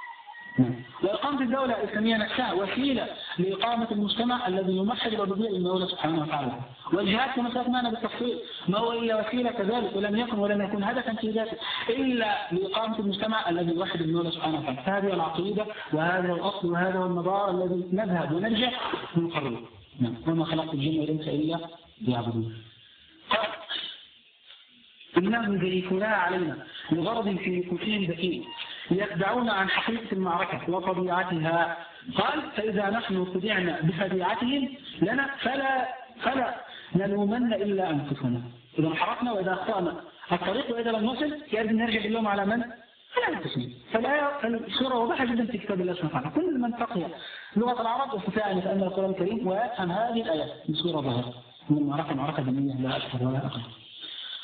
وإقامة الدولة الإسلامية نفسها وسيلة لإقامة المجتمع الذي يمثل العبودية للمولى سبحانه وتعالى. والجهاد كما سمعنا بالتفصيل ما هو إلا وسيلة كذلك، ولم يكن ولم يكن هدفا في ذاته إلا لإقامة المجتمع الذي يوحد المولى سبحانه وتعالى. هذه العقيدة وهذا الأصل وهذا هو المدار الذي نذهب ونرجع ونقرره. نعم. وما خلقت الجن والإنس إلا ليعبدون. قال: إنهم يزيفونها علينا لغرض في نفوسهم ذكي يخدعون عن حقيقة المعركة وطبيعتها. قال: فإذا نحن خدعنا بخديعتهم لنا فلا فلا نلومن إلا أنفسنا. إذا انحرفنا وإذا أخطأنا الطريق وإذا لم نصل يجب أن نرجع اللوم على من؟ على أنفسنا. فالصورة واضحة جدا في كتاب الله سبحانه وتعالى. كل من تقي لغة العرب يستطيع أن يتأمل القرآن الكريم ويفهم هذه الآيات بصورة ظاهرة. من المعركة معركة دينية لا أكثر ولا أقل.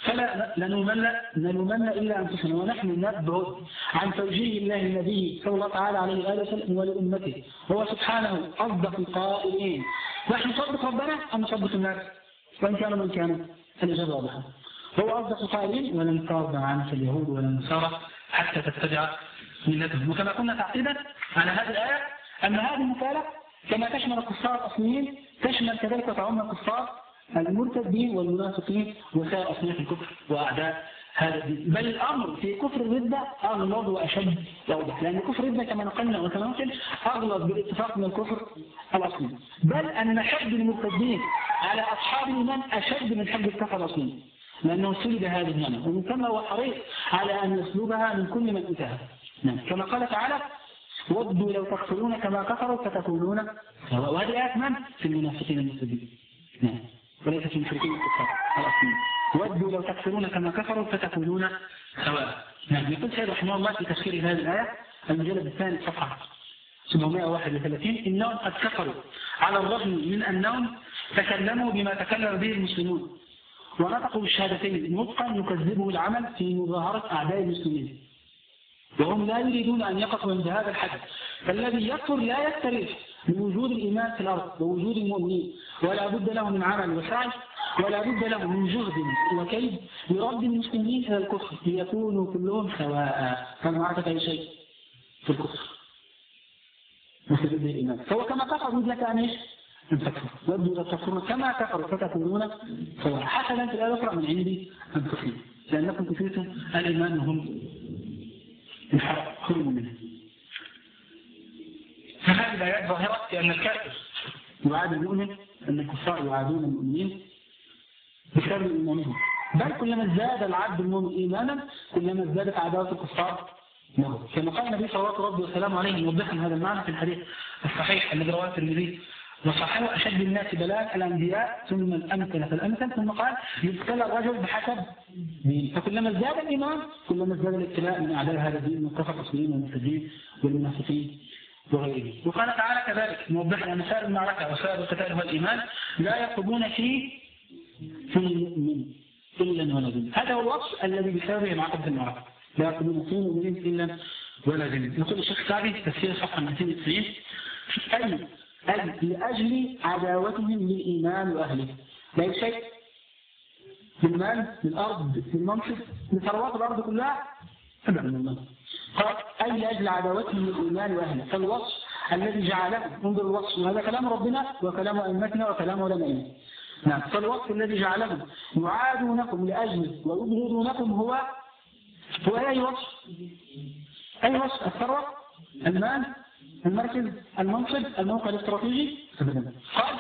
فلا نلومن نلومن إلا أنفسنا ونحن ننبه عن توجيه الله النبي صلى الله تعالى عليه وآله وسلم ولأمته. هو سبحانه أصدق القائلين. نحن نصدق ربنا أم نصدق الناس؟ وإن كانوا من كانوا الإجابة واضحة. هو أصدق القائلين ولن ترضى عنك اليهود ولا النصارى حتى تتبع ملتهم. وكما قلنا تعقيدا على هذه الآية أن هذه المكالة كما تشمل الكفار الأصليين تشمل كذلك وتعم الكفار المرتدين والمنافقين وسائر أصناف الكفر وأعداء هذا الدين. بل الأمر في كفر الردة أغلظ وأشد وأوضح، لأن كفر الردة كما نقلنا وكما نقل أغلظ بالاتفاق من الكفر الأصلي، بل أن حد المرتدين على أصحاب الإيمان أشد من حد الكفر الأصلي، لأنه سلب هذه النعمة ومن ثم هو حريص على أن يسلبها من كل من أتاها. نعم. كما قال تعالى ودوا لو تكفرون كما كفروا فتكونون سواء. وهذه آيات من؟ في المنافقين المرتدين. نعم. وليس في المشركين الكفار الأصليين. ودوا لو تكفرون كما كفروا فتكونون سواء. نعم. يقول سيد رحمه الله في تفسير هذه الآية المجلد الثاني صفحة سبعمائة وواحد وثلاثين إنهم قد كفروا على الرغم من أنهم تكلموا بما تكلم به المسلمون ونطقوا بالشهادتين نطقا يكذبه العمل في مظاهرة أعداء المسلمين، وهم لا يريدون أن يقفوا عند هذا الحد. فالذي يكفر لا يستريح من وجود الإيمان في الأرض ووجود المؤمنين، ولا بد له من عمل وسعي، ولا بد له من جهد وكيد لرد المسلمين إلى الكفر ليكونوا كلهم سواء. فما عرفت أي شيء في الكفر مثل الإيمان. فهو كما كفر يقول لك أن إيش؟ أن تكفر. ودوا تكفرون كما كفروا فتكونون سواء. حسنا في الآية الأخرى من عندي أنفسهم لأنكم كفرتم الإيمان هم حرموا منه. فهذه الآيات ظاهرة لأن الكافر يعاد المؤمن، أن الكفار يعادون المؤمنين بسبب إيمانهم، بل كلما زاد العبد المؤمن إيمانا كلما ازدادت عداوة الكفار له، كما قال النبي صلى الله عليه وسلم عليه موضحا هذا المعنى في الحديث الصحيح الذي رواه الترمذي وصححه أشد الناس بلاء الأنبياء ثم الأمثل فالأمثل، ثم قال يبتلى الرجل بحسب دين. فكلما ازداد الإيمان كلما ازداد الابتلاء من أعداء هذا الدين من كفر المسلمين والمرتدين والمنافقين وغيره. وقال تعالى كذلك موضحا أن سائر المعركة وسائر القتال هو الإيمان لا يرقبون فيه في المؤمن إلا ولا ذمة. هذا هو الوصف الذي بسببه معقدة المعركة، لا يرقبون فيه المؤمنين إلا ولا ذمة. يقول الشيخ السعدي تفسير صفحة مئتين وتسعين أي أي لأجل عداوتهم للإيمان وأهله، لا شيء بالمال بالأرض بالمنصب بثروات الأرض كلها أبدا من الله. قال أي لأجل عداوتهم للإيمان وأهله. فالوصف الذي جعله انظر الوصف، وهذا كلام ربنا وكلام أئمتنا وكلام علمائنا. نعم. فالوصف الذي جعلهم يعادونكم لأجل ويبغضونكم هو هو أي وصف؟ أي وصف؟ الثروة، المال، المركز، المنصب، الموقع الاستراتيجي أبدا. قال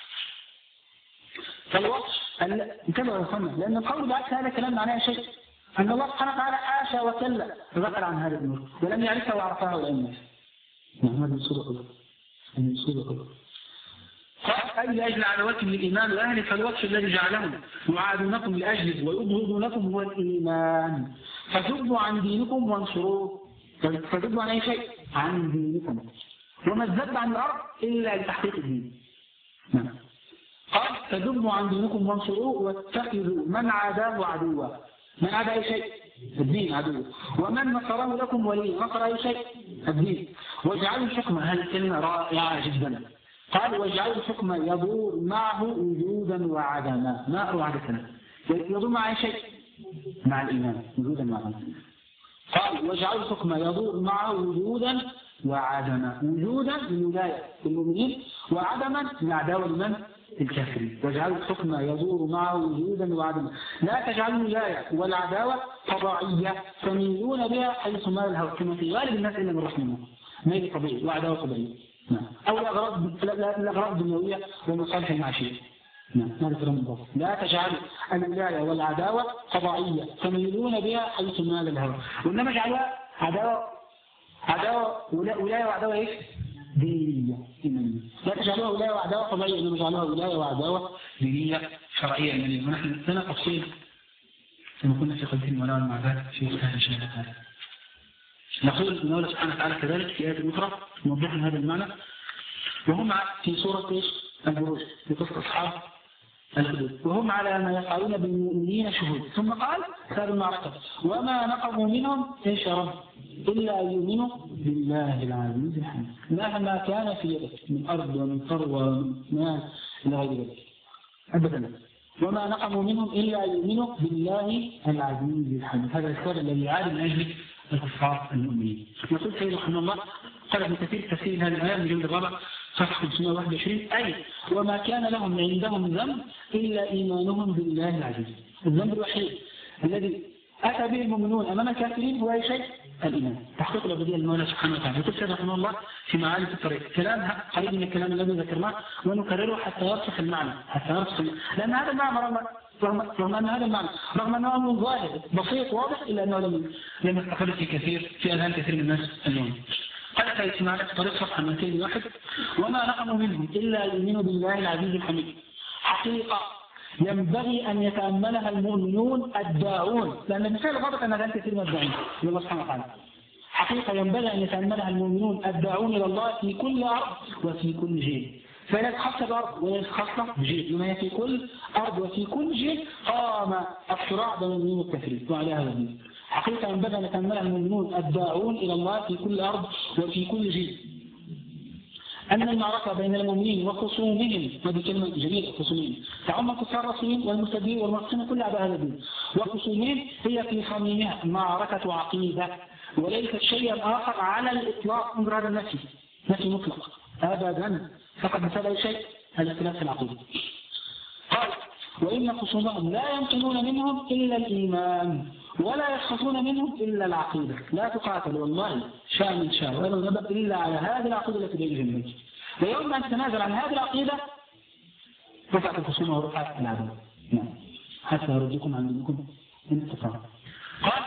فالوصف انتبهوا يا اخوانا، لأن القول بعد هذا كلام معناه شيء أن الله سبحانه وتعالى حاشا وكلا ذكر عن هذا الأمور ولم يعرفها وعرفها الأئمة. نعم هذا الصورة كلها هذه الصورة كلها. قال أي لأجل عداوتهم للإيمان وأهله فالوصف الذي جعلهم يعادونكم لأجله ويبغضونكم هو الإيمان فذبوا عن دينكم وانصروه. فذبوا عن أي شيء؟ عن دينكم. وما الذب عن الأرض إلا لتحقيق الدين. نعم. قال فذبوا عن دينكم وانصروه واتخذوا من عاداه عدوا. من عاد أي شيء؟ الدين عدو. ومن نصره لكم ولي نصر أي شيء؟ الدين. واجعلوا الحكم، هذه كلمة رائعة جدا. قال واجعلوا الحكم يدور معه وجودا وعدما. ما أروع عدتنا يدور مع أي شيء؟ مع الإيمان وجودا وعدما. قال واجعلوا الحكم يدور معه وجودا وعدما. وجودا للولاية المؤمنين وعدما من عداوة من؟ الكافرين. واجعلوا الحكم يدور معه وجودا وعدما. لا تجعلوا الولاية والعداوة طبيعية تميلون بها حيث مال الهوى كما في غالب الناس إلا من رحمه ميل طبيعي وعداوة طبيعية. نعم. أو الأغراض الأغراض الدنيوية والمصالح المعاشية. نعم. هذا كلام الله. لا تجعلوا الولاية والعداوة طبيعية تميلون بها حيث مال الهوى، وإنما اجعلوها عداوة عداوة ولاية وعداوة إيش؟ دينية إيمانية. لا تجعلوها ولاية وعداوة طبيعية، إنما اجعلوها ولاية وعداوة دينية شرعية إيمانية. ونحن لنا تفصيل كما كنا في قلبين ولا مع ذلك في هذا الشيء هذا. نقول المولى سبحانه وتعالى كذلك في آية أخرى موضحا هذا المعنى، وهم في سورة إيش؟ البروج في قصة أصحاب الحدود وهم على ما يفعلون بالمؤمنين شهود. ثم قال هذا المعركة وما نقموا منهم إيش يا رب إلا أن يؤمنوا بالله العزيز الحميد مهما كان في يدك من أرض ومن ثروة ومن مال إلى غير ذلك أبدا. وما نقموا منهم إلا أن يؤمنوا بالله العزيز الحميد. هذا السؤال الذي يعاد من أجل الكفار المؤمنين. يقول سيد رحمه الله قال ابن كثير تفسير هذه الآية من جلد الرابع صفحة خمسمائة وواحد وعشرين أي وما كان لهم عندهم ذنب إلا إيمانهم بالله العزيز. الذنب الوحيد الذي أتى به المؤمنون أمام الكافرين هو أي شيء الإيمان تحقيق العبودية للمولى سبحانه وتعالى. يقول سيد رحمه الله في معالي الطريق كلام قريب من الكلام الذي ذكرناه ونكرره حتى يرسخ المعنى حتى يرسخ المعنى. لأن هذا المعنى رغم رغم رغم أن هذا المعنى رغم أنه أمر ظاهر بسيط واضح إلا أنه لم لم يستقر في كثير في أذهان كثير من الناس اليوم. قال في معالي الطريق صفحة مئتين وواحد وما نقموا منهم إلا يؤمنوا بالله العزيز الحميد حقيقة ينبغي أن يتأملها المؤمنون الداعون لأن المثال غضب أن هذا كثير من الداعين إلى الله سبحانه وتعالى. حقيقة ينبغي أن يتأملها المؤمنون الداعون إلى الله في كل أرض وفي كل جيل. فلا يتخصص بأرض ولا يتخصص بجيل لما في كل أرض وفي كل جيل قام الصراع بين المؤمنين والكافرين وعلى هذا الدين. حقيقة ينبغي أن يتأملها المؤمنون الداعون إلى الله في كل أرض وفي كل جيل أن المعركة بين المؤمنين وخصومهم هذه كلمة جميلة خصومهم تعم الكفار الرسولين والمرتدين والمعتصمين كل أعداء هذا الدين وخصومهم هي في صميمها معركة عقيدة وليست شيئا آخر على الإطلاق. انظر هذا النفي نفي مطلق أبدا فقد مثل شيء الاختلاف في العقيدة. قال وإن خصومهم لا يمكنون منهم إلا الإيمان ولا يسخطون منهم إلا العقيدة لا تقاتل والله شاء من شاء ولا نبأ إلا على هذه العقيدة التي بيجي الملك. ويوم ما تتنازل عن هذه العقيدة رفعت الخصومة ورفعت العدو حتى يردكم عن دينكم إن استطاعوا. قال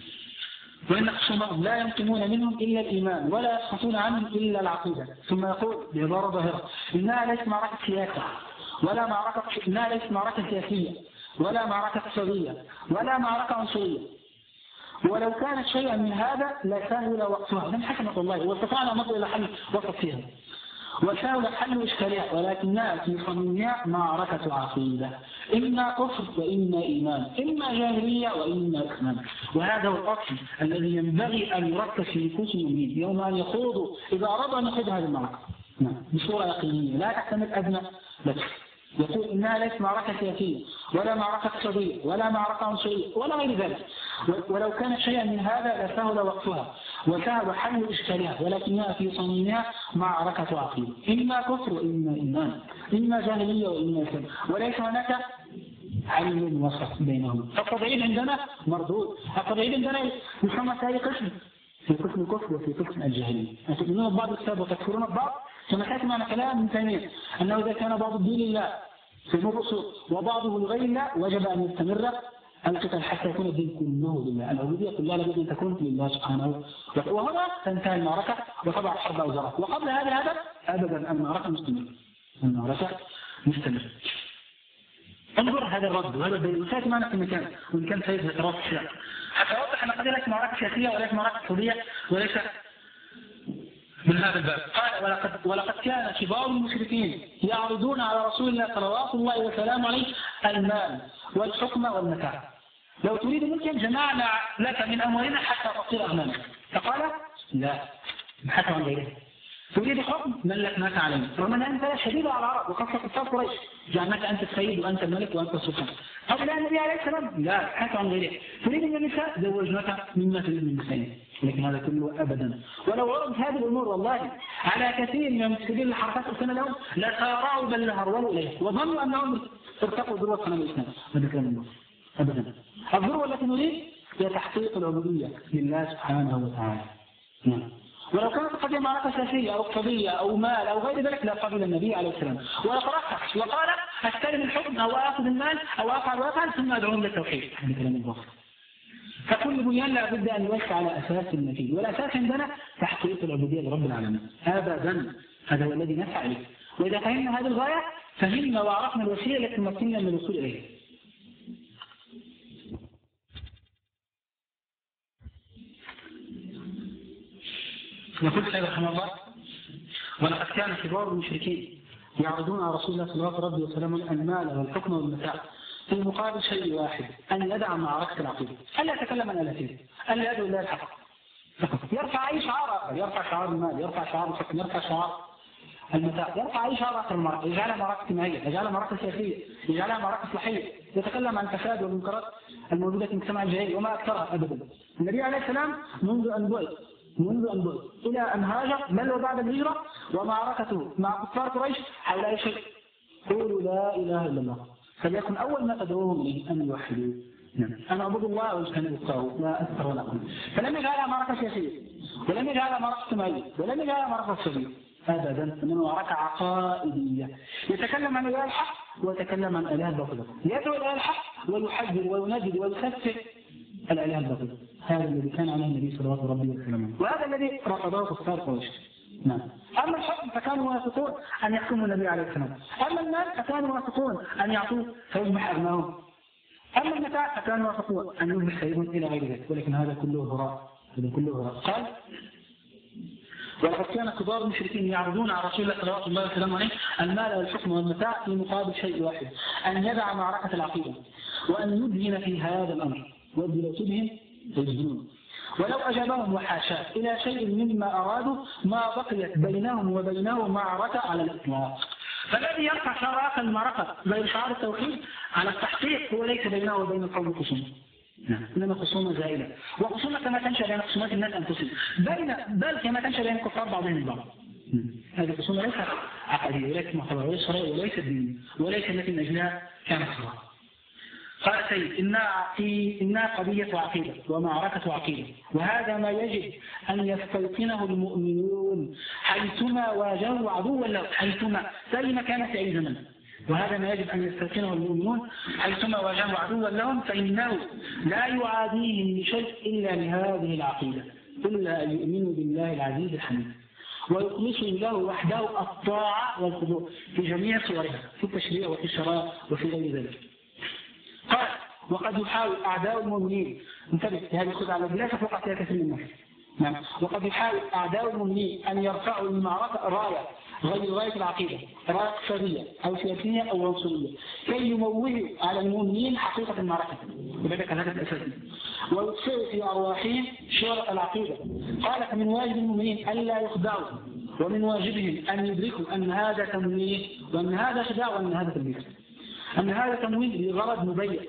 وإن خصومهم لا يمكنون منهم إلا الإيمان ولا يسخطون عنهم إلا العقيدة. ثم يقول بعبارة ظاهرة إنها ليست معركة سياسة ولا معركة إنها ليست معركة سياسية ولا معركة اقتصادية ولا معركة عنصرية ولو كانت شيئا من هذا لسهل وقتها من حكمة الله واستطعنا نصل إلى حل وقت فيها وسهل حل إشكالها ولكنها في صميمها معركة عقيدة إما كفر وإما إيمان إما جاهلية وإما إسلام. وهذا هو الأصل الذي ينبغي أن يركز في نفوس المؤمنين يوم أن يخوضوا إذا أرادوا أن يخوضوا هذه المعركة بصورة يقينية لا تحتمل أدنى بس. يقول إنها ليست معركة سياسية ولا معركة اقتصادية ولا معركة عنصرية ولا غير ذلك ولو كانت شيئا من هذا لسهل وقتها وسهل حل إشكالها ولكنها في صميمها معركة عقيدة إما كفر وإما إيمان إما جاهلية وإما إسلام وليس هناك حل وسط بينهم. التضعيف عندنا مردود. التضعيف عندنا يسمى ثاني قسم في قسم الكفر وفي قسم الجاهلية. تؤمنون ببعض الكتاب وتكفرون ببعض كما كانت معنا كلام من تيمية أنه إذا كان بعض الدين لله في الرسل وبعضه لغير الله وجب أن يستمر القتال حتى يكون الدين كله لله. العبودية كلها لابد أن تكون لله سبحانه وتعالى وهنا تنتهي المعركة وتضع الحرب أوزارها. وقبل هذا الهدف أبدا المعركة مستمرة المعركة مستمرة. انظر هذا الرد وهذا الدليل وسيأتي معنا في مكان وإن كان سيد اعتراف الشيء حتى أوضح أن قد ليس معركة سياسية وليس معركة اقتصادية وليس من هذا الباب. قال ولقد, ولقد كان كبار المشركين يعرضون على رسول الله صلوات الله وسلامه عليه المال والحكم والمتاع لو تريد ملكا جمعنا لك من أموالنا حتى تصير أغنانا. فقال لا حتى عن غيره. تريد حكم ملكناك علينا رغم أن أنت شديد على العرب وخاصة كفار قريش جعلناك أنت السيد وأنت الملك وأنت السلطان. قبل النبي عليه السلام لا حتى عن غيره. تريد من النساء زوجناك مما تريد من النساء لكن هذا كله أبدا. ولو عرض هذه الأمور والله على كثير من المفسدين الحركات السنة لهم لسارعوا بل لهرولوا إليه وظنوا أنهم ارتقوا ذروة قناة الإسلام. هذا كلام الله أبدا. الذروة التي نريد هي تحقيق العبودية لله سبحانه وتعالى. نعم. ولو كانت قضية معركة سياسية أو اقتصادية أو مال أو غير ذلك لا قبل النبي عليه السلام ويترخص وقال أستلم الحكم أو أخذ المال أو أفعل وأفعل ثم أدعوهم للتوحيد. هذا كلام الله. فكل بنيان لابد أن يوسع على أساس النتيجة والأساس عندنا تحقيق العبودية لرب العالمين أبدا. هذا هو الذي نسعى إليه وإذا فهمنا هذه الغاية فهمنا وعرفنا الوسيلة التي تمكننا من الوصول إليه. يقول سيد رحمه الله ولقد كان كبار المشركين يعرضون على رسول الله صلى الله عليه وسلم المال والحكم والمتاع في مقابل شيء واحد، أن يدع معركة العقيدة، ألا يتكلم عن الأثير، ألا يدعو إلى الحق، يرفع أي شعار آخر، يرفع شعار المال، يرفع شعار الحكم، يرفع شعار المتاع، يرفع أي شعار آخر المعركة، يجعلها معركة اجتماعية، يجعلها معركة سياسية، يجعلها معركة إصلاحية، يتكلم عن الفساد والمنكرات الموجودة في المجتمع الجاهلي وما أكثرها أبدا. النبي عليه السلام منذ أن بعث منذ أن بعث إلى أن هاجر بل وبعد الهجرة ومعركته مع كفار قريش حول أي شيء، قولوا لا إله إلا الله، فليكن أول ما تدعوهم إليه أن يوحدوا. أنا أعبد الله واجتنب الطاغوت لا أكثر ولا أقل. فلم يجعلها معركة سياسية ولم يجعلها معركة اجتماعية ولم يجعلها معركة اقتصادية أبدا، إنما معركة عقائدية، يتكلم عن إله الحق ويتكلم عن إله الباطل، يدعو إلى الحق ويحذر وينجد ويخفف الإله الباطل. هذا الذي كان عليه النبي صلى الله عليه وسلم، وهذا الذي رفضه كفار قريش. نعم. أما الحكم فكانوا يوافقون أن يحكموا النبي عليه السلام، أما المال فكانوا يوافقون أن يعطوه فيصبح أغناهم، أما المتاع فكانوا يوافقون أن يصبح سيدهم إلى غير ذلك، ولكن هذا كله هراء، هذا كله هراء. قال: ولقد كان كبار المشركين يعرضون على رسول الله صلى الله عليه وسلم المال والحكم والمتاع في مقابل شيء واحد، أن يدع معركة العقيدة وأن يدهن في هذا الأمر، ودي لو تدهن يجدون، ولو أجابهم وحاشاه إلى شيء مما أرادوا ما بقيت بينهم وبينه معركة على الإطلاق. فالذي يرفع شعار المعركة بين شعار التوحيد على التحقيق هو ليس بينه وبين القوم خصومة، إنما خصومة زائلة، وخصومة كما تنشأ بين خصومات الناس أنفسهم، بين بل كما تنشأ بين الكفار بعضهم البعض. هذه الخصومة ليست عقدية وليست معتبرة وليست شرعية وليست دينية وليس التي من أجلها كانت صلاة. قال سيد: إنها إنها قضية عقيدة ومعركة عقيدة، وهذا ما يجب أن يستيقنه المؤمنون حيثما واجهوا عدوا له، حيثما سلم كان في أي زمن، وهذا ما يجب أن يستيقنه المؤمنون حيثما واجهوا عدوا لهم، فإنه لا يعاديهم بشيء إلا لهذه العقيدة، إلا أن يؤمنوا بالله العزيز الحميد ويخلصوا له وحده الطاعة والخضوع في جميع صورها، في التشريع وفي الشرائع وفي غير ذلك. قال: وقد يحاول أعداء المؤمنين، انتبه هذه الخدعة التي لا تفوق فيها كثير من الناس. نعم. وقد يحاول أعداء المؤمنين أن يرفعوا المعركة راية غير راية العقيدة، راية اقتصادية أو سياسية أو عنصرية، كي يموهوا على المؤمنين حقيقة المعركة، وذلك الهدف الأساسي، ويطفئوا في أرواحهم شرط العقيدة. قال: فمن واجب المؤمنين ألا يخدعوا، ومن واجبهم أن يدركوا أن هذا تمويه وأن هذا خداع وأن هذا تلبيس، أن هذا تمويه لغرض مبين،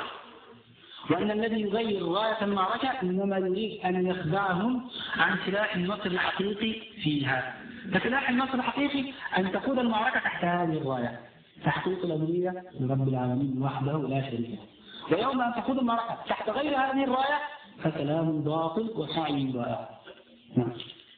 وأن الذي يغير غاية المعركة إنما يريد أن يخدعهم عن سلاح النصر الحقيقي فيها. فسلاح النصر الحقيقي أن تقود المعركة تحت هذه الراية، تحقيق الأمنية لرب العالمين وحده لا شريك له. ويوم أن تقود المعركة تحت غير هذه الراية فكلام باطل وسعي ضائع. نعم.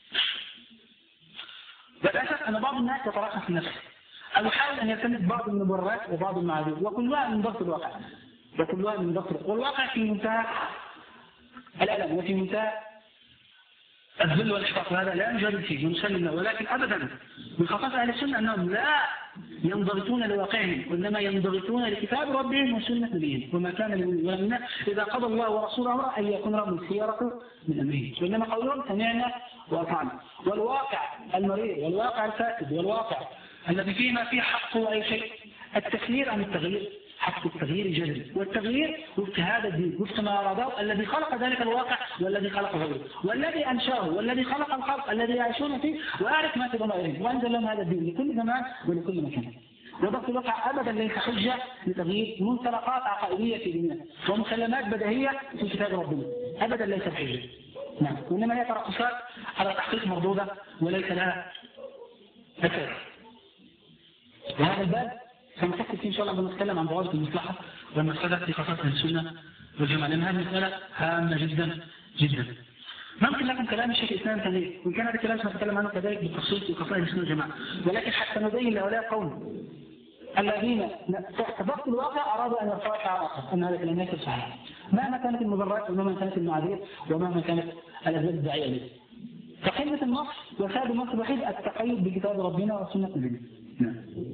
للأسف أن بعض الناس يترقص في نفسه أو يحاول أن يلتمس بعض المبررات وبعض المعاذير، وكلها من ضغط الواقع، وكلها من ضغط والواقع في منتهى الألم وفي منتهى الذل والإحباط، وهذا لا نجادل فيه ونسلم له، ولكن أبدا من خصائص أهل السنة أنهم لا ينضغطون لواقعهم، وإنما ينضغطون لكتاب ربهم وسنة نبيهم، وما كان لمؤمن إذا قضى الله ورسوله أمرا أن يكون لهم الخيرة من أمره، وإنما قولهم سمعنا وأطعنا. والواقع المرير والواقع الفاسد والواقع الذي فيه ما فيه حق أي شيء التخيير عن التغيير، حق التغيير جذري، والتغيير وفق هذا الدين وفق ما أراده الذي خلق ذلك الواقع والذي خلق غيره والذي أنشاه والذي خلق الخلق الذي يعيشون فيه وأعرف ما في ضمائرهم، وأنزل لهم هذا الدين لكل زمان ولكل مكان. وضبط الواقع أبدا ليس حجة لتغيير منطلقات عقائدية في ديننا ومسلمات بديهية في كتاب ربنا، أبدا ليس حجة. نعم. وإنما هي ترقصات على تحقيق مردودة وليس لها أساس. وهذا الباب سنفكر فيه إن شاء الله بنتكلم عن ضوابط المصلحة والمفسدة في خصائص السنة والجماعة، لأن هذه مسألة هامة جدا جدا. ممكن لكم كلام الشيخ الإسلام تنين، وإن كان هذا الكلام سنتكلم عنه كذلك بالتفصيل في خصائص السنة والجماعة، ولكن حتى نبين لهؤلاء القوم الذين تضبط الواقع أرادوا أن يرفعوا شعار آخر أن هذا الكلام ليس صحيح، مهما كانت المبررات ومهما كانت المعاذير ومهما كانت الأسباب الداعية إليه. فقمة النص وساد النص الوحيد التقيد بكتاب ربنا وسنة نبينا. نعم.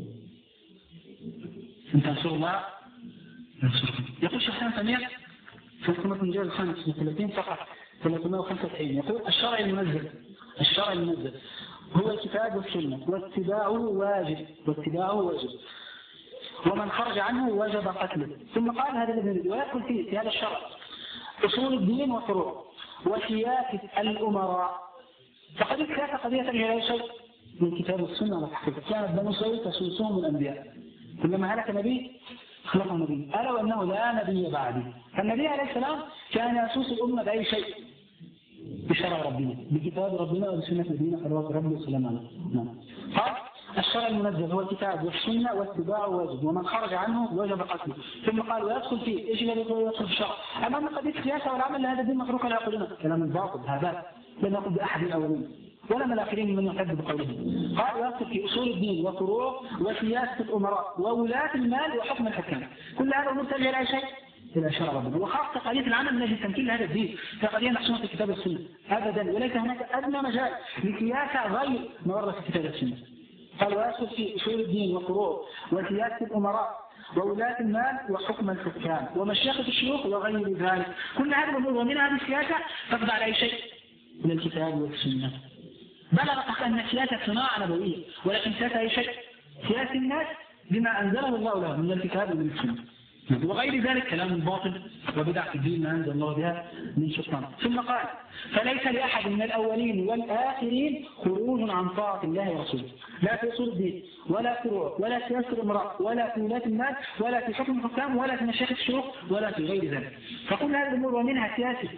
إن تنصروا الله ينصركم. يقول الشيخ الإسلام تيمية في القمة المجلد الخامس وثلاثين صفحة ثلاثمائة وخمسة وتسعين، يقول: الشرع المنزل الشرع المنزل هو الكتاب والسنة واتباعه واجب واتباعه واجب ومن خرج عنه وجب قتله. ثم قال هذا الذي ويدخل فيه في هذا الشرع أصول الدين وفروع وسياسة الأمراء. فقد السياسة قضية ترجع إلى شيء من الكتاب والسنة والحقيقة. كانت بنو إسرائيل تسوسهم الأنبياء كلما هلك نبي خلق نبي ألا وأنه لا نبي بعده. فالنبي عليه السلام كان يسوس الأمة بأي شيء بشرع ربنا بكتاب ربنا وبسنة نبينا صلوات ربي وسلم عليه. نعم. قال الشرع المنزل هو الكتاب والسنة واتباعه واجب ومن خرج عنه وجب قتله. ثم قال ويدخل فيه ايش الذي يدخل في الشرع؟ امام قضيه السياسه والعمل لهذا الدين متروك لا يقولون كلام الباطل هذا لم يقل باحد الاولين ولا من الاخرين من يحب بقوله. قال ويدخل في اصول الدين وفروع وسياسه الامراء وولاة المال وحكم الحكام. كل هذا امور ترجع الى شيء الى شرع ربنا وخاصه قضيه العمل من اجل تمثيل هذا الدين كقضيه محسومه في الكتاب والسنه ابدا وليس هناك ادنى مجال لسياسه غير ما ورد في الكتاب والسنه. قال ويدخل في أصول الدين وفروع وسياسة الأمراء وولاة المال وحكم الحكام ومشيخة الشيوخ وغير ذلك. كل هذه الأمور ومن هذه السياسة تخضع على أي شيء من الكتاب والسنة. بلغت أن السياسة صناعة نبوية ولكن سياسة أي شيء سياسة الناس بما أنزله الله لهم من الكتاب ومن السنة وغير ذلك كلام باطل وبدع في الدين ما أنزل الله بها من سلطان. ثم قال فليس لأحد من الأولين والآخرين خروج عن طاعة الله ورسوله لا في أصول الدين ولا في فروع ولا سياسة الأمراء ولا في ولاة المال ولا في حكم الحكام ولا في مشايخ الشيوخ ولا في غير ذلك. فكل هذه الأمور ومنها سياسة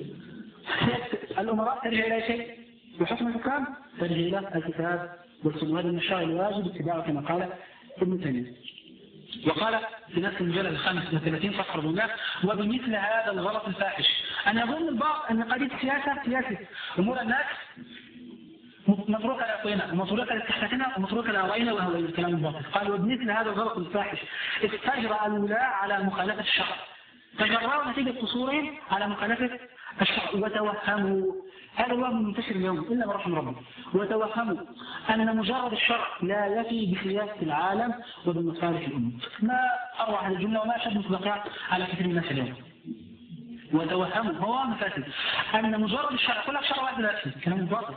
سياسة الأمراء ترجع إلى شيء وحكم الحكام ترجع إلى الكتاب والسنة. وهذا من الشرع الواجب اتباعه كما قال ابن تيمية. وقال في نفس المجلد الخامس وثلاثين صفحة أربعمائة وبمثل هذا الغلط الفاحش أن يظن البعض أن قضية السياسة سياسة أمور الناس متروكة لأقوينا ومتروكة لتحتنا ومتروكة لأوائنا وهو الكلام الباطل. قال وبمثل هذا الغلط الفاحش استجرى الولاة على مخالفة الشرع تجرأوا نتيجة قصورهم على مخالفة الشرع وتوهموا هذا الوهم منتشر اليوم إلا ما رحم ربنا وتوهموا أن مجرد الشرع لا يفي بسياسة العالم وبمصالح الأمة. ما أروع هذه الجملة وما أشد مطبقات على كثير من الناس اليوم. وتوهموا هو مفاسد أن مجرد الشرع كل شرع واحد لا يفي كلام باطل.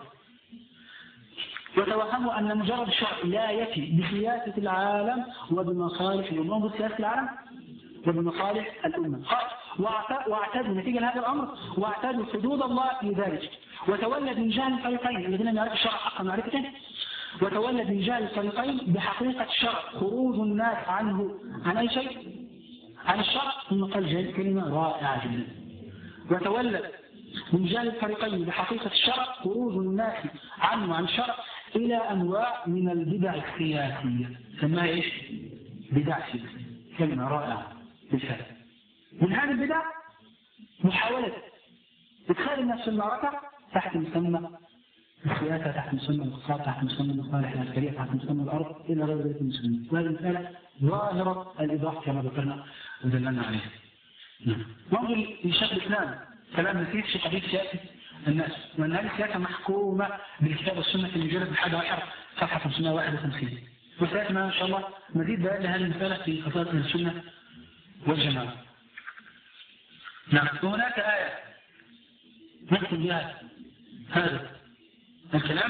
وتوهموا أن مجرد الشرع لا يفي بسياسة العالم وبمصالح الأمة وبسياسة العالم وبمصالح الأمة. واعتادوا نتيجة لهذا الأمر واعتادوا حدود الله في ذلك وتولد من جهل الفريقين الذين لم يعرفوا الشرع حق معرفته وتولد من جهل الفريقين بحقيقة الشرع خروج الناس عنه عن أي شيء عن الشرع. ثم قال جهل كلمة رائعة جدا وتولد من جهل الفريقين بحقيقة الشرع خروج الناس عنه عن الشرع إلى أنواع من البدع السياسية سماها إيش؟ بدع سياسية. كلمة رائعة بالفعل. من هذه البدع محاولة إدخال الناس في المعركة تحت مسمى السياسة تحت مسمى الاقتصاد تحت مسمى المصالح العسكرية تحت مسمى الأرض إلى غير ذلك المسلمين. وهذه المسألة ظاهرة الإيضاح كما ذكرنا ودللنا عليها. ننظر لشيخ الإسلام كلام نسيت في قضية سياسة الناس وأن هذه السياسة محكومة بالكتاب والسنة في المجلد الحادي عشر صفحة خمسمائة وواحد وخمسين. وسيأتي معنا إن شاء الله مزيد بيان لهذه المسألة في خصائص السنة والجماعة. نعم. وهناك آية نكتب بها هذا الكلام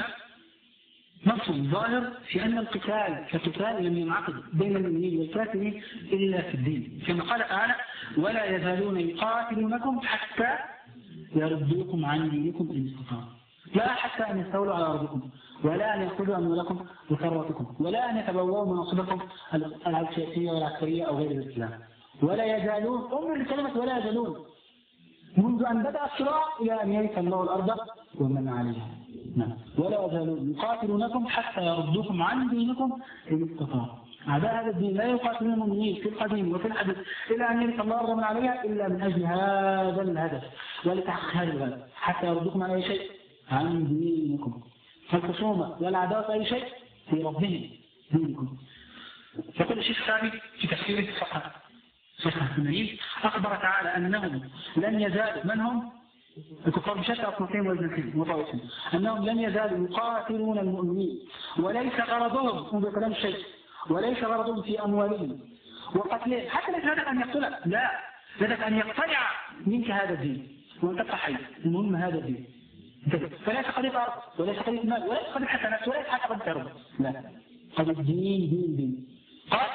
نص ظاهر في أن القتال كقتال لم ينعقد بين المؤمنين والكافرين إلا في الدين كما قال تعالى ولا يزالون يقاتلونكم حتى يردوكم عن دينكم إن استطاعوا. لا حتى أن يستولوا على أرضكم ولا أن يأخذوا أموالكم وثروتكم ولا أن يتبوأوا مناصبكم السياسية والعسكرية أو غير الإسلام. ولا يزالون أمر لكلمة ولا يزالون منذ أن بدأ الصراع إلى أن يرث الله الأرض ومن عليها. نعم. ولا يزالون يقاتلونكم حتى يردوكم عن دينكم إن استطاعوا. أعداء هذا الدين لا يقاتلون المؤمنين في القديم وفي الحديث إلى أن يرث الله الأرض ومن عليها إلا من أجل هذا الهدف ولتحقيق هذا الهدف حتى يردوكم عن أي شيء عن دينكم. فالخصومة والعداوة أي شيء في ربهم دينكم. فكل شيء ثابت في تفسير الصحابة صحة الثمانين أخبر تعالى أنهم لن يزالوا من هم الكفار بشتى أصنافهم والجنسين وطائفهم أنهم لن يزالوا يقاتلون المؤمنين وليس غرضهم من كلام شيء وليس غرضهم في أموالهم وقتلهم حتى ليس هدف أن يقتلك لا هدف أن يقتلع منك هذا الدين وأن تبقى حي المهم هذا الدين فليس قضية أرض وليس قضية مال وليس قضية حسنات وليس حتى قضية أرض، لا، قضية دين دين دين. قال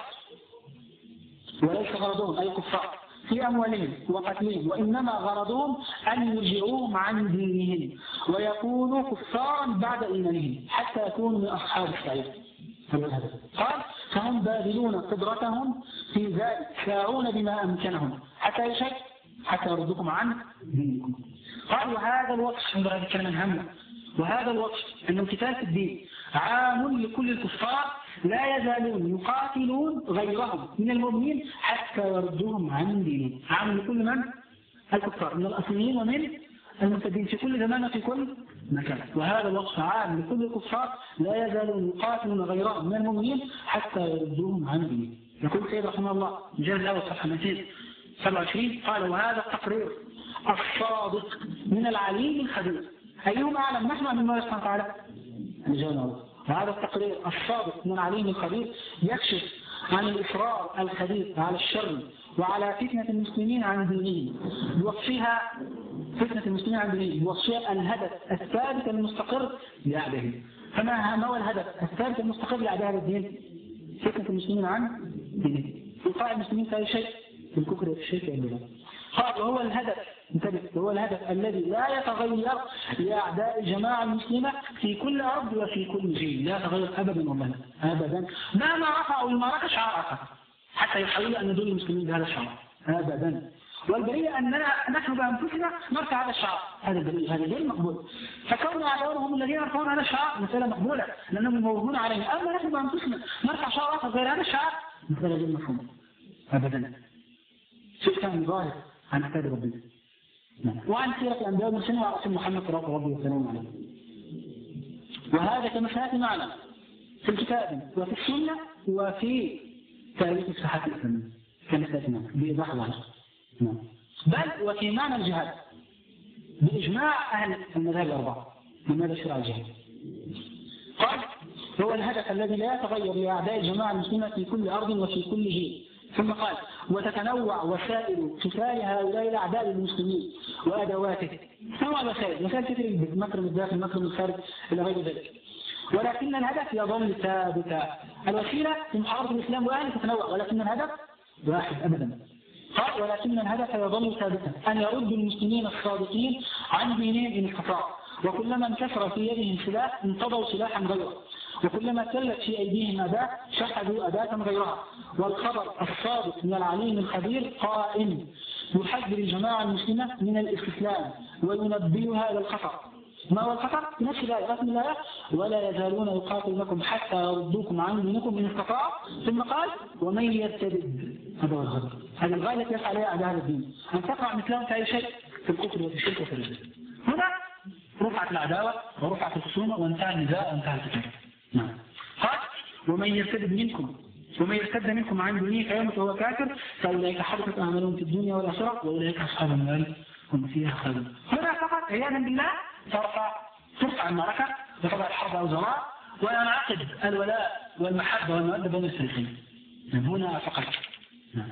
وليس غرضهم أي كفار في أموالهم وقتلهم، وإنما غرضهم أن يرجعوهم عن دينهم ويكونوا كفارا بعد إيمانهم حتى يكونوا من أصحاب السعير. قال فهم باذلون قدرتهم في ذلك ساعون بما أمكنهم حتى يشك حتى يردكم عن دينكم. قال وهذا الوصف عند هذه الكلمة هامة، وهذا الوصف أن القتال في الدين عام لكل الكفار لا يزالون يقاتلون غيرهم من المؤمنين حتى يردوهم عن دينهم، عام لكل من؟ الكفار من الأصليين ومن المرتدين في كل زمان وفي كل مكان. وهذا الوصف عام لكل الكفار لا يزالون يقاتلون غيرهم من المؤمنين حتى يردوهم عن دينهم. يقول سيد رحمه الله مجلد الأول صفحة مئتين وسبعة وعشرين قال وهذا التقرير الصادق من العليم الخبير أيهما أعلم نحن من الله سبحانه وتعالى؟ وهذا التقرير الصادق من العليم الخبير يكشف عن الإصرار الخبيث على الشر وعلى فتنة المسلمين عن دينهم بوصفها فتنة المسلمين عن دينهم بوصفها الهدف الثابت المستقر لأعدائهم. فما هو الهدف الثابت المستقر لأعداء الدين؟ فتنة المسلمين عن دينهم، إلقاء المسلمين في أي شيء في الكفر والشرك والبدع. قال وهو الهدف انتبه وهو الهدف الذي لا يتغير لأعداء الجماعة المسلمة في كل أرض وفي كل جيل، لا يتغير أبدا والله أبدا مهما رفعوا المعركة شعارها حتى يحاولوا أن يدلوا المسلمين بهذا الشعار أبدا. والبرية أننا نحن بأنفسنا نرفع هذا الشعار، هذا البرية هذا غير مقبول. فكون أعداؤهم الذين يرفعون هذا الشعار مسألة مقبولة لأنهم يموهون عليه، أما نحن بأنفسنا نرفع شعار آخر غير هذا الشعار مسألة غير مفهومة أبدا. شيء كان ظاهر عن كتاب ربنا وعن سيرة الأنبياء والمرسلين وعن رسول محمد صلى الله عليه وسلم. وهذا كما سيأتي معنا في الكتاب وفي السنة وفي تاريخ الصحابة الإسلامية كما سيأتي معنا بإيضاح ظاهر، بل وفي معنى الجهاد بإجماع أهل المذاهب الأربعة. لماذا شرع الجهاد؟ قال هو الهدف الذي لا يتغير لأعداء الجماعة المسلمة في كل أرض وفي كل جيل. ثم قال وتتنوع وسائل قتال هؤلاء الأعداء المسلمين وأدواته. تنوع الوسائل، وسائل كثيرة مكر من الداخل مكر من الخارج إلى غير ذلك، ولكن الهدف يظل ثابتا. الوسيلة في محاربة الإسلام وأهله تتنوع ولكن الهدف واحد أبدا. قال ولكن الهدف يظل ثابتا أن يرد المسلمين الصادقين عن دينهم إن استطاعوا، وكلما انكسر في يدهم سلاح انتضوا سلاحا غيره، وكلما تلت في أيديهم أداة شحذوا أداة غيرها. والخبر الصادق من العليم الخبير قائم يحذر الجماعة المسلمة من الاستسلام وينبهها إلى الخطر. ما هو الخطر؟ نفس الآية رسم الآية ولا يزالون يقاتلونكم حتى يردوكم عن دينكم إن استطاعوا. ثم قال ومن يرتد، هذا هو الخطر، هذه الغاية التي يسعى عليها أعداء الدين أن تقع مثلهم في أي شيء في الكفر وفي الشرك وفي الرجل. هنا رفعت العداوة ورفعت الخصومة وانتهى النزاع وانتهى القتال. نعم. قال ومن يرتد منكم ومن يرتد منكم عن دينه فيموت وهو كافر فأولئك حبطت أعمالهم في الدنيا والآخرة وأولئك أصحاب النار هم فيها خالدون. هنا فقط عياذا بالله ترفع ترفع المعركة بقضاء الحرب أو زراء وينعقد الولاء والمحبة والمودة بين الفريقين. هنا فقط. نعم.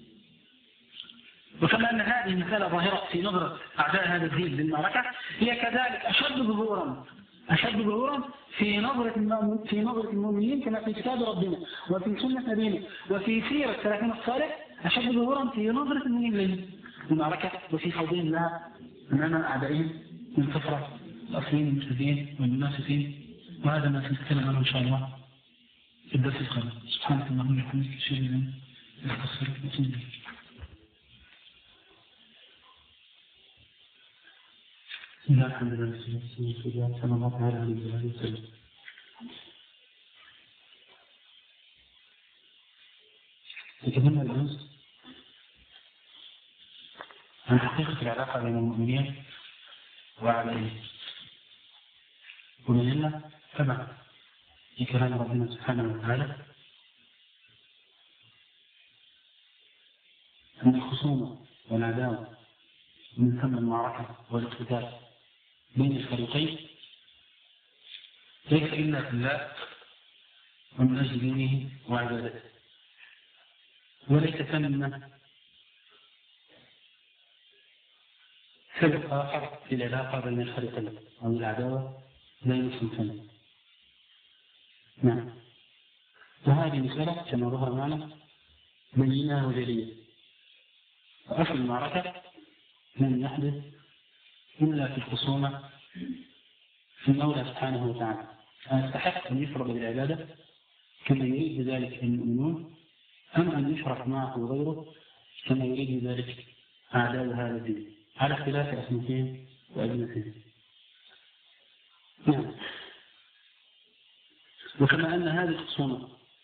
وكما أن هذه المسألة ظاهرة في نظرة أعداء هذا الدين للمعركة هي كذلك أشد ظهورا أشد ظهورا في نظرة في نظرة المؤمنين كما في كتاب ربنا وفي سنة نبينا وفي سيرة سلفنا الصالح أشد ظهورا في نظرة المؤمنين للمعركة وفي خوضهم لها أمام أعدائهم من كثرة الأصلين المسلمين والمنافقين. وهذا ما سنتكلم عنه إن شاء الله في الدرس القادم. سبحانك اللهم وبحمدك أشهد أن لا إله إلا أنت أستغفرك وأتوب إليك. بسم الله الحمد لله والصلاة والسلام على رسول الله صلى الله عليه وسلم. تكلمنا الأمس عن حقيقة العلاقة بين المؤمنين وأعدائهم، وبينا تبع في كلام ربنا سبحانه وتعالى أن الخصومة والعداوة من ثم المعركة والاقتتال بين الفريقين ليس إلا في الله ومن أجل دينه وعبادته، وليس ثم سبب آخر في العلاقة بين الفريقين أو العداوة بين الصنفين. نعم. وهذه مسألة كما ظهر معنا بينة وجلية. وأصل المعركة لم يحدث إلا في الخصومة في المولى سبحانه وتعالى. أستحق أن يفرض بالعبادة كما يريد بذلك المؤمنون أم أن يشرك معه غيره كما يريد بذلك أعداء هذا الدين على اختلاف أسمتهم وأجنتهم. نعم. وكما أن هذه الخصومة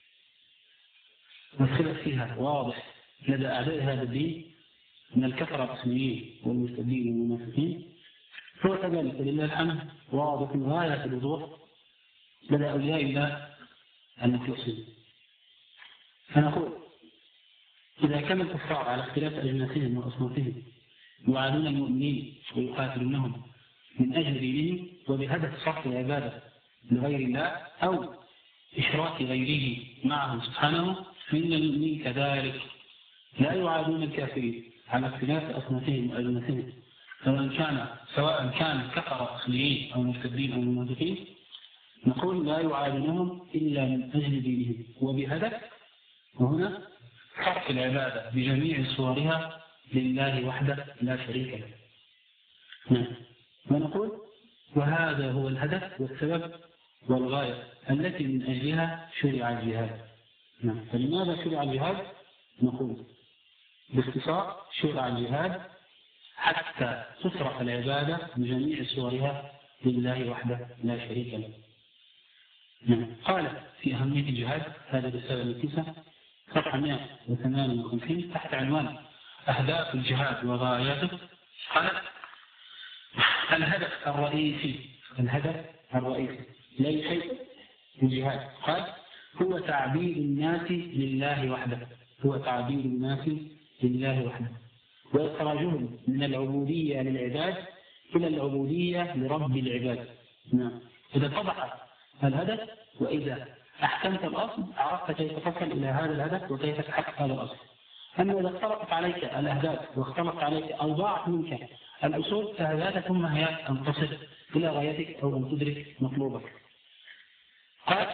والخلاف فيها واضح لدى أعداء هذا الدين من الكفرة الأصليين والمرتدين والمنافقين، هو كذلك لله الحمد واضح غاية الوضوح لدى أولياء الله المخلصين. فنقول إذا كان الكفار على اختلاف أجناسهم وأصنافهم يعادون المؤمنين ويقاتلونهم من أجل دينهم وبهدف صرف العبادة لغير الله أو إشراك غيره معه سبحانه، فإن المؤمنين كذلك لا يعادون الكافرين على اختلاف أصنافهم وأجناسهم، سواء كان سواء كان كفر أصليين أو مرتدين أو منافقين، نقول لا يعادونهم إلا من أجل دينهم وبهدف، وهنا صرف العبادة بجميع صورها لله وحده لا شريك له. نعم. ونقول وهذا هو الهدف والسبب والغاية التي من أجلها شرع الجهاد. نعم. فلماذا شرع الجهاد؟ نقول باختصار شرع الجهاد حتى تصرف العبادة بجميع صورها لله وحده لا شريك له. نعم. قال في أهمية الجهاد هذا الرسالة التاسعة صفحة مئة وثمانية وخمسين تحت عنوان أهداف الجهاد وغاياته، قال الهدف الرئيسي الهدف الرئيسي ليس الجهاد قال هو تعبيد الناس لله وحده هو تعبيد الناس لله وحده وإخراجهم من العبودية للعباد إلى العبودية لرب العباد. نعم. إذا اتضح الهدف وإذا أحكمت الأصل عرفت كيف تصل إلى هذا الهدف وكيف تحقق هذا الأصل. أما إذا اختلطت عليك الأهداف واختلطت عليك أو ضاعت منك الأصول فهذا ثم هي أن تصل إلى غايتك أو أن تدرك مطلوبك. قال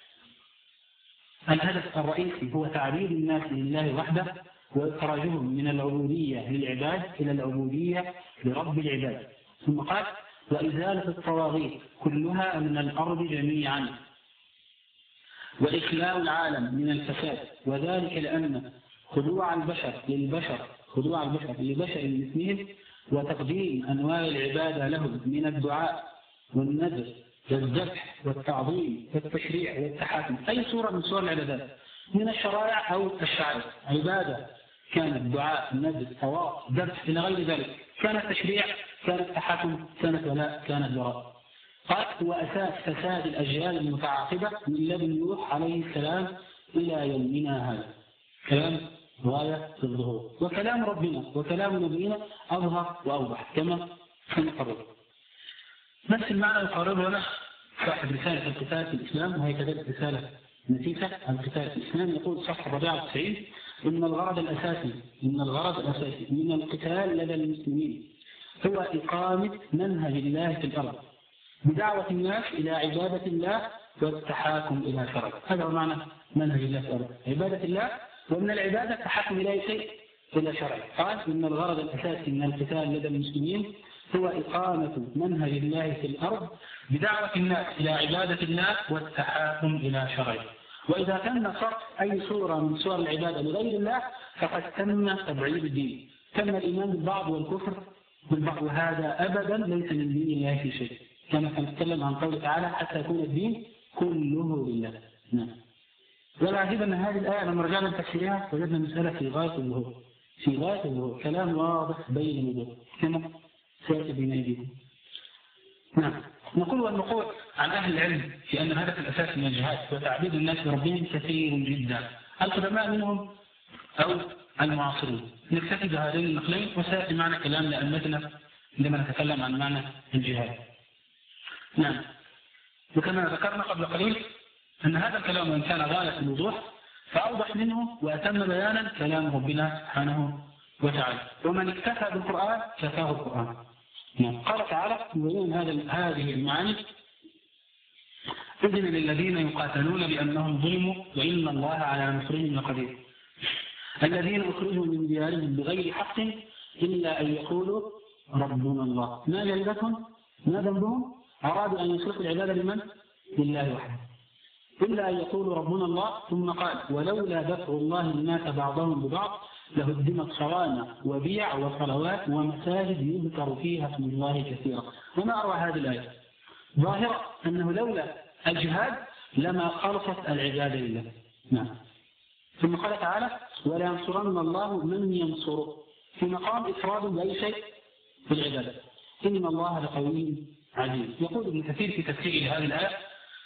الهدف الرئيسي هو تعبيد الناس لله وحده وإخراجهم من العبودية للعباد إلى العبودية لرب العباد. ثم قال وإزالة الطواغيت كلها من الأرض جميعا وإخلاء العالم من الفساد، وذلك لأن خضوع البشر للبشر خضوع البشر لبشر مثلهم وتقديم أنواع العبادة لهم من الدعاء والنذر والذبح والتعظيم والتشريع والتحاكم أي صورة من صور العبادات من الشرائع أو الشعائر، عبادة كانت دعاء نذر طواف ذبح إلى غير ذلك، كانت تشريع كانت تحاكم كانت ولاء كانت براء. قال هو أساس فساد الأجيال المتعاقبة من لدن نوح عليه السلام إلى يومنا هذا. كلام غاية في الظهور، وكلام ربنا وكلام نبينا أظهر وأوضح كما سنقرر. نفس المعنى يقاربه له صاحب رسالة القتال في الإسلام، وهي كذلك رسالة نتيجة القتال في الإسلام. يقول صفحة أربعة وتسعين إن الغرض الأساسي إن الغرض الأساسي من القتال لدى المسلمين هو إقامة منهج الله في الأرض بدعوة الناس إلى عبادة الله والتحاكم إلى شرعه. هذا هو معنى منهج الله في الأرض، عبادة الله، ومن العبادة التحاكم إلى شيء إلى شرعه. قال إن الغرض الأساسي من القتال لدى المسلمين هو إقامة منهج الله في الأرض بدعوة الناس إلى عبادة الله والتحاكم إلى شرعه. وإذا كان صرف أي صورة من صور العبادة لغير الله فقد تم تبعيد الدين، تم الإيمان بالبعض والكفر بالبعض، وهذا أبدا ليس من دين الله في شيء، كما سنتكلم عن قوله تعالى حتى يكون الدين كله لله. نعم. والعجيب أن هذه الآية لما رجعنا لتفسيرها وجدنا مسألة في غاية الظهور في غاية الظهور كلام واضح بين الوضوح كما سيأتي بين أيديكم. نعم. نقول والنقول عن أهل العلم في أن الهدف الأساسي من الجهاد هو تعبيد الناس بربهم كثير جدا، القدماء منهم أو المعاصرين. نكتفي بهذين النقلين وسيأتي معنا كلام لأئمتنا عندما نتكلم عن معنى الجهاد. نعم. وكما ذكرنا قبل قليل أن هذا الكلام وإن كان غاية الوضوح فأوضح منه وأتم بيانا كلام ربنا سبحانه وتعالى. ومن اكتفى بالقرآن كفاه القرآن، قال تعالى يقولون هذه المعاني إذن للذين يقاتلون بأنهم ظلموا وإن الله على نصرهم لقدير. الذين أخرجوا من ديارهم بغير حق إلا أن يقولوا ربنا الله. ما جلدتهم؟ ما ذنبهم؟ أرادوا أن يصرفوا العبادة لمن؟ لله وحده. إلا أن يقولوا ربنا الله. ثم قال ولولا دفع الله الناس بعضهم ببعض لهدمت صوامع وبيع وصلوات ومساجد يذكر فيها اسم الله كثيرا. وما أروى هذه الآية ظاهرة أنه لولا الجهاد لما خلصت العبادة لله. نعم. ثم قال تعالى ولا ينصرن الله من ينصره في مقام إفراد بأي شيء في العبادة. إن الله لقوي عزيز. يقول ابن كثير في تفسير هذه الآية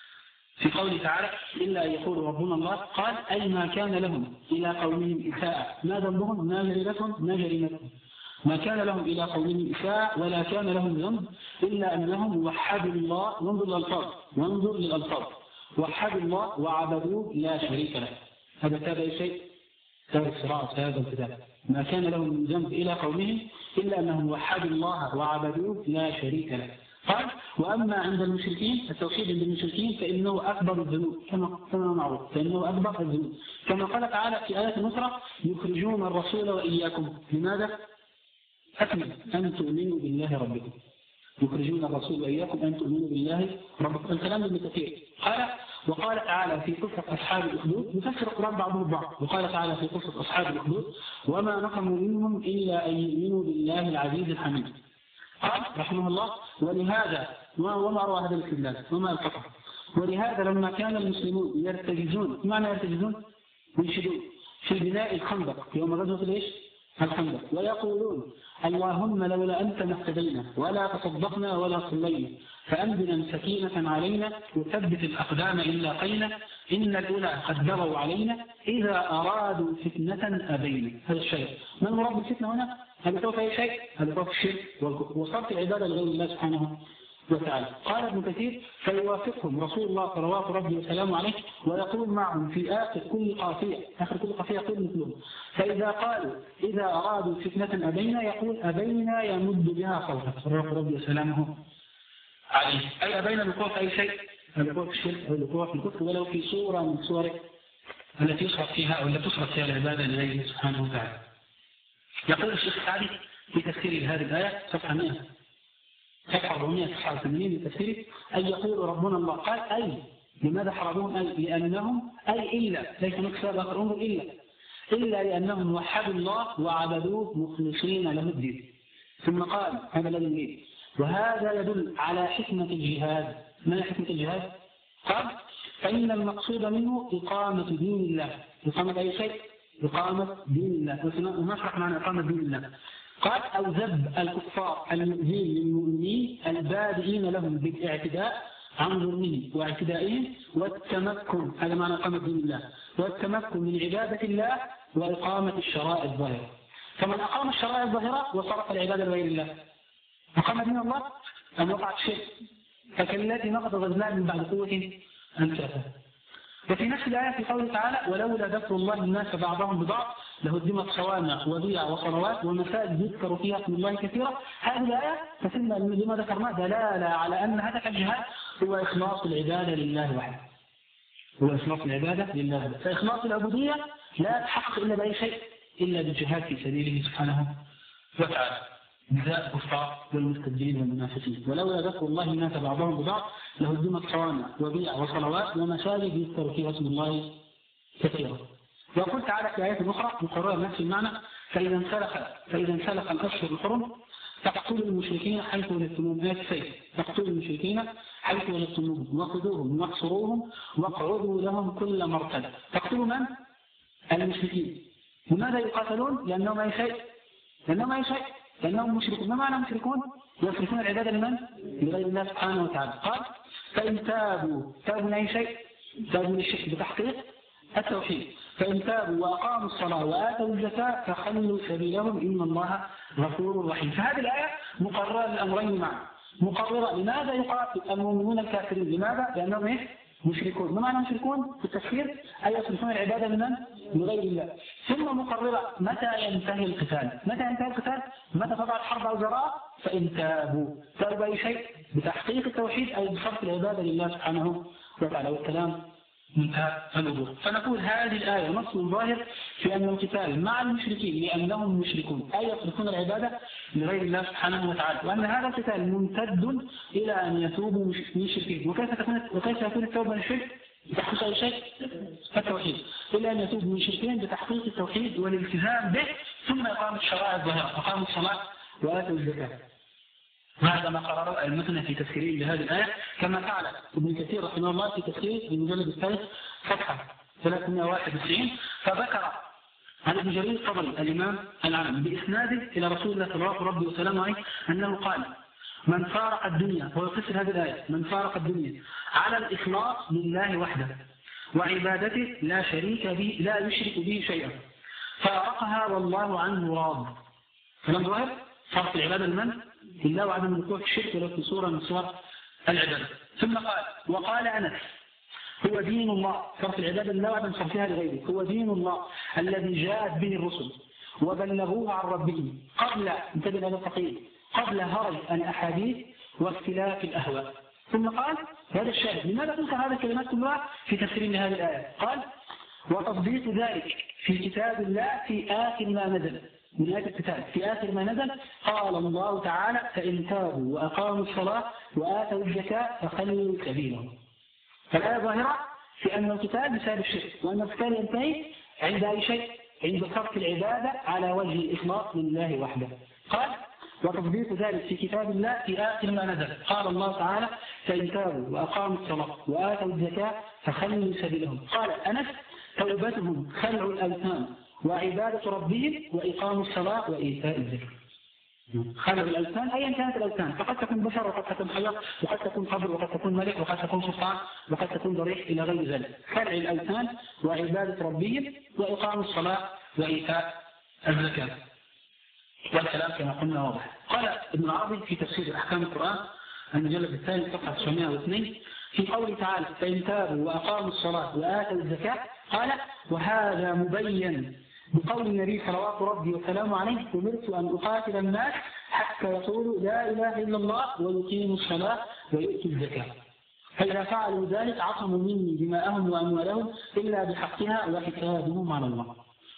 في قوله تعالى إلا أن يقول ربنا الله قال أي ما كان لهم إلى قومهم إساءة ما ذنبهم ما جريمتهم ما جريمتهم ما كان لهم إلى قومهم إساءة ولا كان لهم ذنب إلا أنهم وحدوا الله. وانظر للألفاظ وانظر للألفاظ وحدوا الله وعبدوه لا شريك له. هذا تابع شيء تابع الصراع هذا الكتاب. ما كان لهم من ذنب إلى قومهم إلا أنهم وحدوا الله وعبدوه لا شريك له. قال وأما عند المشركين التوحيد عند المشركين فإنه أكبر الذنوب كما كما معروف فإنه أكبر الذنوب كما قال تعالى في آية أخرى يخرجون الرسول وإياكم. لماذا؟ أكمل أن تؤمنوا بالله ربكم. يخرجون الرسول وإياكم أن تؤمنوا بالله ربكم. الكلام ابن كثير قال وقال تعالى في قصة أصحاب الأخدود يفسر القرآن بعضهم البعض. وقال تعالى في قصة أصحاب الأخدود وما نقموا منهم إلا أن يؤمنوا بالله العزيز الحميد. قال رحمه الله ولهذا وما أروى هذا الاستدلال وما الفقه ولهذا لما كان المسلمون يرتجزون معنى يرتجزون ينشدون في بناء الخندق يوم غزوة ليش الخندق ويقولون اللهم لولا أنت ما اهتدينا ولا تصدقنا ولا صلينا فأنزل سكينة علينا وثبت الأقدام إن لاقينا إن الأولى قد بغوا علينا إذا أرادوا فتنة أبينا. هذا الشيء من المراد بالفتنة هنا؟ هل هو في شيء؟ هل هو في الشرك وصرف العبادة لغير الله سبحانه وتعالى. قال ابن كثير فيوافقهم رسول الله صلوات ربي وسلامه عليه ويقول معهم في آخر كل قافية آخر كل قافية يقول مثلهم فإذا قالوا إذا أرادوا فتنة أبينا يقول أبينا يمد بها صوته صلوات ربي وسلامه عليه. أي أبينا الوقوع في أي شيء الوقوع في الشرك أو الوقوع في الكفر ولو في صورة من صور التي يصرف فيها أو التي تصرف فيها العبادة لغيره سبحانه وتعالى. يقول الشيخ السعدي في تفسير هذه الآية صفحة مئة صفحة أربعمئة وتسعة وثمانين من تفسيره أن يقول ربنا الله قال أي لماذا حرموهم أي لأنهم أي إلا ليس مكسر آخر انظر إلا إلا لأنهم وحدوا الله وعبدوه مخلصين له الدين. ثم قال هذا الذي يريد وهذا يدل على حكمة الجهاد. ما حكمة الجهاد؟ قال فإن المقصود منه إقامة دين الله. إقامة أي شيء؟ إقامة دين الله. ونشرح معنى إقامة دين الله. قال أو ذب الكفار المؤذين للمؤمنين البادئين لهم بالاعتداء عن ظلمهم واعتدائهم والتمكن. هذا معنى إقامة دين الله والتمكن من عبادة الله وإقامة الشرائع الظاهرة. فمن أقام الشرائع الظاهرة وصرف العبادة لغير الله أقام دين الله أم وقع الشرك فكالذي نقض غزلان من بعد قوة أنفاسه. وفي نفس الآية في قوله تعالى ولولا دفع الله الناس بعضهم ببعض لهدمت صوامع وبيع وصلوات ومساجد يذكر فيها اسم الله كثيرا. هذه الآية تسمى لما ذكرنا دلالة على أن هدف الجهاد هو إخلاص العبادة لله وحده. هو إخلاص العبادة لله وحده. فإخلاص العبودية لا تحقق إلا بأي شيء إلا بالجهاد في سبيله سبحانه وتعالى بذات الكفار والمستبدلين والمنافقين. ولولا دفع الله الناس بعضهم ببعض لهدمت صوامع وبيع وصلوات ومساجد يذكر فيها اسم الله كثيرا. وقلت تعالى في آية أخرى مقررة نفس المعنى فإذا انسلخ فإذا انسلخ الأشهر الحرم فاقتلوا المشركين حيث ولدتموهم. آية السيف فاقتلوا المشركين حيث ولدتموهم وخذوهم واحصروهم واقعدوا لهم كل مرصد. تقتلوا من؟ المشركين. لماذا يقاتلون؟ لأنهم أي شيء لأنهم أي شيء لأنهم مشركون. ما معنى مشركون؟ يصرفون العبادة لمن؟ لغير الله سبحانه وتعالى. قال فإن تابوا تابوا من أي شيء؟ تابوا للشرك بتحقيق التوحيد. فإن تابوا وأقاموا الصلاة وآتوا الزكاة فخلوا سبيلهم إن الله غفور رحيم. فهذه الآية مقررة للأمرين معا. مقررة لماذا يقاتل المؤمنون الكافرين؟ لماذا؟ لأنهم إيه؟ مشركون. ما معنى مشركون في التفسير؟ أي يصرفون العبادة من من غير الله. ثم مقررة متى ينتهي القتال؟ متى ينتهي القتال؟ متى تضع الحرب أوزارها؟ فإن تابوا. تابوا أي شيء؟ بتحقيق التوحيد أي بصرف العبادة لله سبحانه وتعالى. والكلام منتهى الوضوح. فنقول هذه الآية نص ظاهر في أن القتال مع المشركين لأنهم مشركون أي يصرفون العبادة لغير الله سبحانه وتعالى، وأن هذا القتال ممتد إلى أن يتوبوا من الشركين. وكيف تكون وكيف يكون التوبة من الشرك؟ بتحقيق أي شيء؟ التوحيد. إلى أن يتوبوا من الشركين بتحقيق التوحيد والالتزام به، ثم إقامة الشرائع الظاهرة، إقامة الصلاة وآتوا الزكاة. وهذا ما قرره أئمتنا في تفسيرهم لهذه الآية، كما فعل ابن كثير رحمه الله في تفسير المجلد الثالث صفحة ثلاثمائة وواحد وتسعين، فذكر عن ابن جرير الطبري الإمام العالم بإسناده إلى رسول الله صلى الله عليه وسلم عليه أنه قال: من فارق الدنيا، هو يفسر هذه الآية، من فارق الدنيا على الإخلاص لله وحده وعبادته لا شريك به لا يشرك به شيئا فارقها والله عنه راض. كلام ظاهر، فرق العبادة لمن؟ لله وعدم الوقوع في الشرك ولو في صورة من صور العبادة. ثم قال: وقال أنس: هو دين الله، صرف العبادة لله وعدم صرفها لغيره، هو دين الله الذي جاءت به الرسل وبلغوه عن ربهم قبل انتبه هذا التقييد قبل هرج الأحاديث واختلاف الأهواء. ثم قال هذا الشاهد. لماذا تذكر هذه الكلمات كلها في تفسير لهذه الآية؟ قال: وتطبيق ذلك في كتاب الله في آخر ما نزل، من آية الكتاب في آخر ما نزل قال الله تعالى: فإن تابوا وأقاموا الصلاة وآتوا الزكاة فخلوا سبيلهم. فالآية ظاهرة في أن القتال بسبب الشرك، وأن القتال ينتهي عند أي شيء؟ عند صرف العبادة على وجه الإخلاص لله وحده. قال: وتطبيق ذلك في كتاب الله في آخر ما نزل قال الله تعالى: فإن تابوا وأقاموا الصلاة وآتوا الزكاة فخلوا سبيلهم. قال أنس: توبتهم خلع الأوثان وعبادة ربهم وإقام الصلاة وإيتاء الزكاة. خلع الأوثان أيا كانت الأوثان، فقد تكون بشر وقد تكون حياة وقد تكون قبر وقد تكون ملك وقد تكون سلطان وقد تكون ضريح إلى غير ذلك. خلع الأوثان وعبادة ربهم وإقام الصلاة وإيتاء الزكاة. والكلام كما قلنا واضح. قال ابن العربي في تفسير أحكام القرآن المجلد الثاني صفحة تسعمائة واثنين في قوله تعالى: فإن تابوا وأقاموا الصلاة وآتوا الزكاة، قال: وهذا مبين بقول النبي صلوات ربي وسلامه عليه: أمرت أن أقاتل الناس حتى يقولوا لا إله إلا الله ويقيموا الصلاة ويؤتوا الزكاة، فإذا فعلوا ذلك عصموا مني دماءهم وأموالهم إلا بحقها وحسابهم على الله.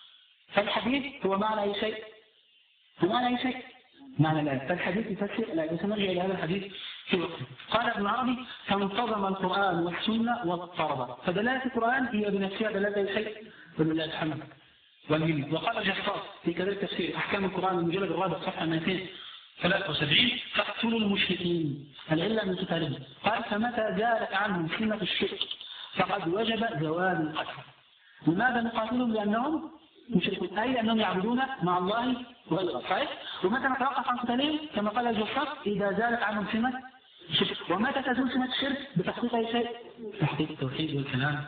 فالحديث هو معنى أي شيء؟ هو معنى أي شيء؟ معنى الآية. فالحديث يفسر الآية، وسنرجع إلى هذا الحديث في وقته. قال ابن عربي: فانتظم القرآن والسنة واضطرب. فدلالة القرآن هي بنفسها دلالة أي شيء؟ ولله الحمد والمنة. وقال جساس في كذلك تفسير أحكام القرآن المجلد الرابع صفحة مئتين وثلاثة وسبعين: فاقتلوا المشركين العلة من قتالهم. قال: فمتى زالت عنهم سنة الشرك فقد وجب زوال القتل. لماذا نقاتلهم؟ لأنهم مشركون، أي أنهم يعبدون مع الله غيره. صحيح؟ ومتى نتوقف عن قتالهم؟ كما قال الجساس: إذا زالت عنهم سنة الشرك. ومتى تزول سنة الشرك؟ بتحقيق أي شيء؟ تحقيق التوحيد والكلام.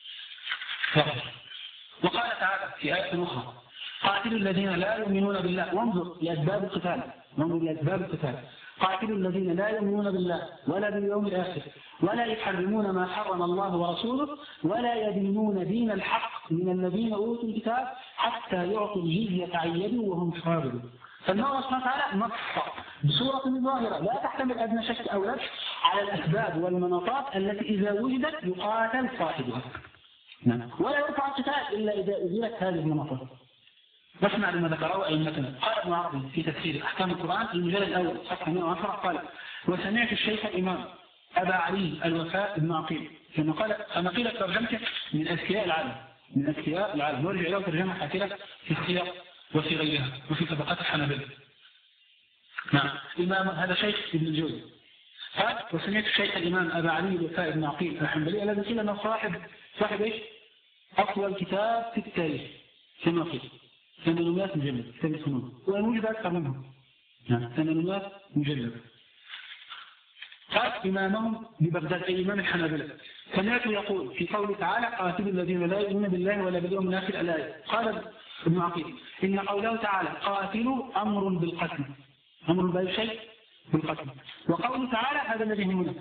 وقال تعالى في آية أخرى: قاتلوا الذين لا يؤمنون بالله. وانظر لأسباب القتال، وانظر لأسباب القتال. قاتلوا الذين لا يؤمنون بالله ولا باليوم الآخر ولا يحرمون ما حرم الله ورسوله ولا يدينون دين الحق من الذين أوتوا الكتاب حتى يعطوا الجزية عن يد وهم صاغرون. فالله سبحانه وتعالى نص بصورة ظاهرة لا تحتمل أدنى شك أو لبس على الأسباب والمناطات التي إذا وجدت يقاتل صاحبها. نعم. ولا يرفع القتال إلا إذا أزيلت هذه المناطات. نسمع لما ذكره أئمتنا. قال ابن عربي في تفسير أحكام القرآن المجلد الأول صفحة مئة وعشرة قال: وسمعت الشيخ الإمام أبا علي الوفاء بن عقيل كما قال أنا قيل ترجمته من أذكياء العالم من أذكياء العالم، ورجع إلى ترجمة حاكلة في السياق وفي غيرها وفي طبقات الحنابلة. نعم. إمام هذا شيخ ابن الجوزي قال: وسمعت الشيخ الإمام أبا علي الوفاء بن عقيل الحنبلي الذي قيل أنه صاحب صاحب إيش؟ أطول كتاب في التاريخ كما قيل ثمانمائة مجلد كتاب الفنون، وأن وجد أكثر منه ثمانمائة مجلد. قال إمامهم ببغداد أي إمام الحنابلة: سمعت يقول في قوله تعالى: قاتلوا الذين لا يؤمنون بالله ولا باليوم الآخر الآية. قال ابن عقيل: إن قوله تعالى قاتلوا أمر بالقتل، أمر بأي شيء بالقتل. وقوله تعالى هذا الذي هنا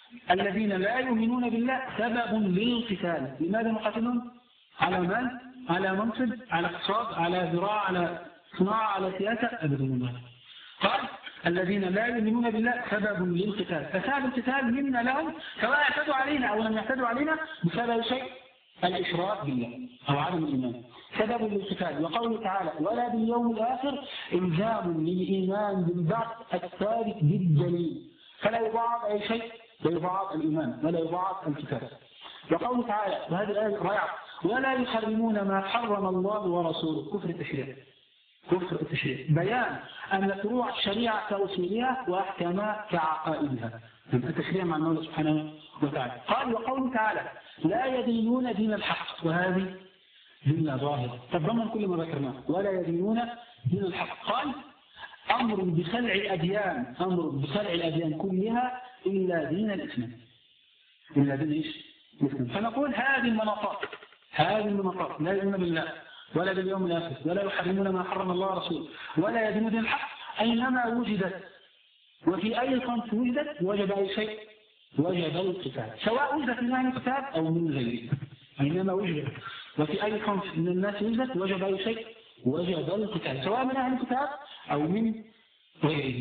الذين لا يؤمنون بالله سبب للقتال. لماذا نقاتلهم؟ على مال، على منصب، على اقتصاد، على زراعة، على صناعة، على سياسة؟ أبدا الله. قال الذين لا يؤمنون بالله سبب للقتال. فسبب القتال منا لهم سواء اعتدوا علينا أو لم يعتدوا علينا بسبب شيء، الإشراك بالله أو عدم الإيمان، سبب للقتال. وقوله تعالى ولا باليوم الآخر إلزام للإيمان بالبعث الثابت بالدليل، فلا يضاعف أي شيء، لا يضاعف الإيمان ولا يضاعف الكتاب. وقوله تعالى وهذه الآية رائعة ولا يحرمون ما حرم الله ورسوله، كفر التشريع، كفر التشريع، بيان أن فروع الشريعة كأصولها وأحكامها كعقائدها، التشريع مع الله سبحانه وتعالى. قال وقوله تعالى لا يدينون دين الحق، وهذه دين ظاهرة تضمن كل ما ذكرناه، ولا يدينون دين الحق. قال أمر بخلع الأديان، أمر بخلع الأديان كلها إلا دين الإسلام، إلا دين إيش؟ الإسلام. فنقول هذه المناطات، هذه المناطات لا يؤمنون بالله ولا باليوم الآخر ولا يحرمون ما حرم الله ورسوله ولا يدينون دين الحق، أينما وجدت وفي أي صنف وجدت وجب أي شيء، وجب القتال، سواء وجدت من أهل الكتاب أو من غيره. أينما وجدت وفي أي صنف من الناس وجدت وجب أي شيء، وجب القتال، سواء من أهل الكتاب أو من غيره.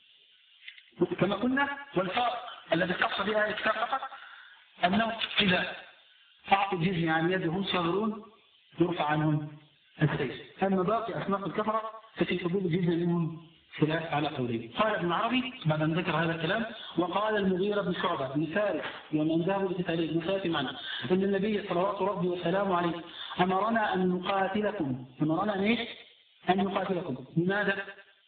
كما قلنا والفرق الذي خص بها الكتاب فقط أنه إذا أعطوا الجزية عن يد هم صغرون يرفع عنهم السيف، أما باقي أصناف الكفرة ففي قبول الجزية منهم خلاف على قولين. قال ابن عربي بعد أن ذكر هذا الكلام وقال المغيرة بن شعبة مثال ومن ذهبوا لتتاليه مثال معنا أن النبي صلوات ربي وسلامه عليه أمرنا أن نقاتلكم، أمرنا أن إيش؟ أن نقاتلكم. لماذا؟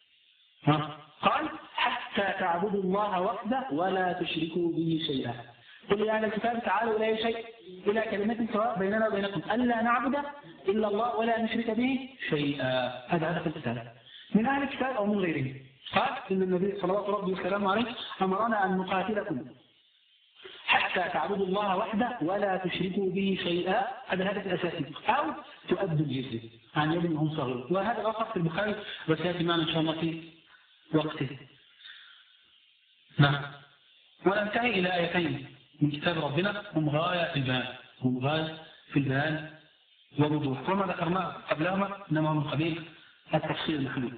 قال حتى تعبدوا الله وحده ولا تشركوا به شيئا. قل يا أهل الكتاب تعالوا إلى أي شيء، إلى كلمة سواء بيننا وبينكم ألا نعبد إلا الله ولا نشرك به شيئا. هذا هدف الكتاب من أهل الكتاب أو من غيره. قال إن النبي صلى الله عليه وسلم عليه أمرنا أن نقاتلكم حتى تعبدوا الله وحده ولا تشركوا به شيئا، هذا الهدف الأساسي، أو تؤدوا الجزية عن يد هم صغير. وهذا الأصل في البخاري وسيأتي معنا إن شاء الله في وقته. نعم. وننتهي إلى آيتين من كتاب ربنا هم غاية في البيان، هم غاية في البيان والوضوح، وما ذكرناه قبلهما إنما من قبيل التفصيل المحمود.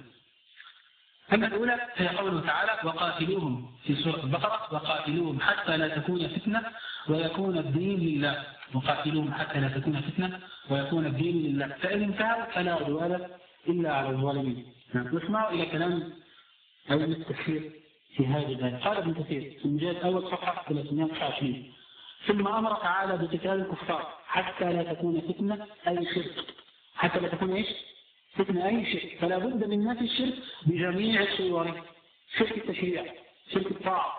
أما الأولى هي قوله تعالى وقاتلوهم في سورة البقرة وقاتلوهم حتى لا تكون فتنة ويكون الدين لله، وقاتلوهم حتى لا تكون فتنة ويكون الدين لله، فإن انتهوا فلا عدوان إلا على الظالمين. واسمعوا إلى كلام أو التفسير في هذه الآية. قال ابن كثير في المجلد الأول صفحة ثلاثمائة وتسعة وعشرين ثم أمر تعالى بقتال الكفار حتى لا تكون فتنة أي شرك، حتى لا تكون إيش؟ فتنة أي شرك، فلا بد من نفي الشرك بجميع صوره، شرك التشريع، شرك الطاعة،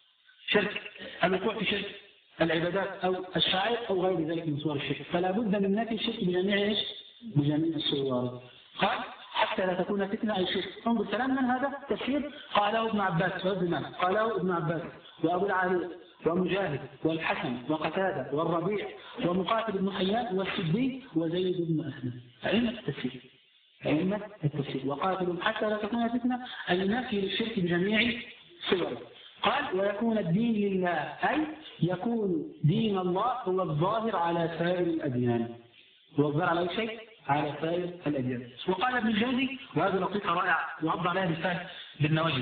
شرك الوقوع في شرك العبادات أو الشعائر أو غير ذلك من صور الشرك، فلا بد من نفي الشرك بجميع إيش؟ بجميع الصور. قال حتى لا تكون فتنة أي شرك. انظر كلام من هذا تفسير قاله ابن عباس وابن قاله ابن عباس وأبو العالي ومجاهد والحسن وقتادة والربيع ومقاتل بن حيان والسدي وزيد بن أسلم، أئمة التفسير، أئمة التفسير. وقاتلوا حتى لا تكون فتنة أي نفي للشرك بجميع صوره. قال ويكون الدين لله أي يكون دين الله هو الظاهر على سائر الأديان، هو الظاهر على أي شيء؟ على سائر الأديان. وقال ابن الجوزي وهذا لطيفة رائعة وعبد عليها بالفهم بالنواجذ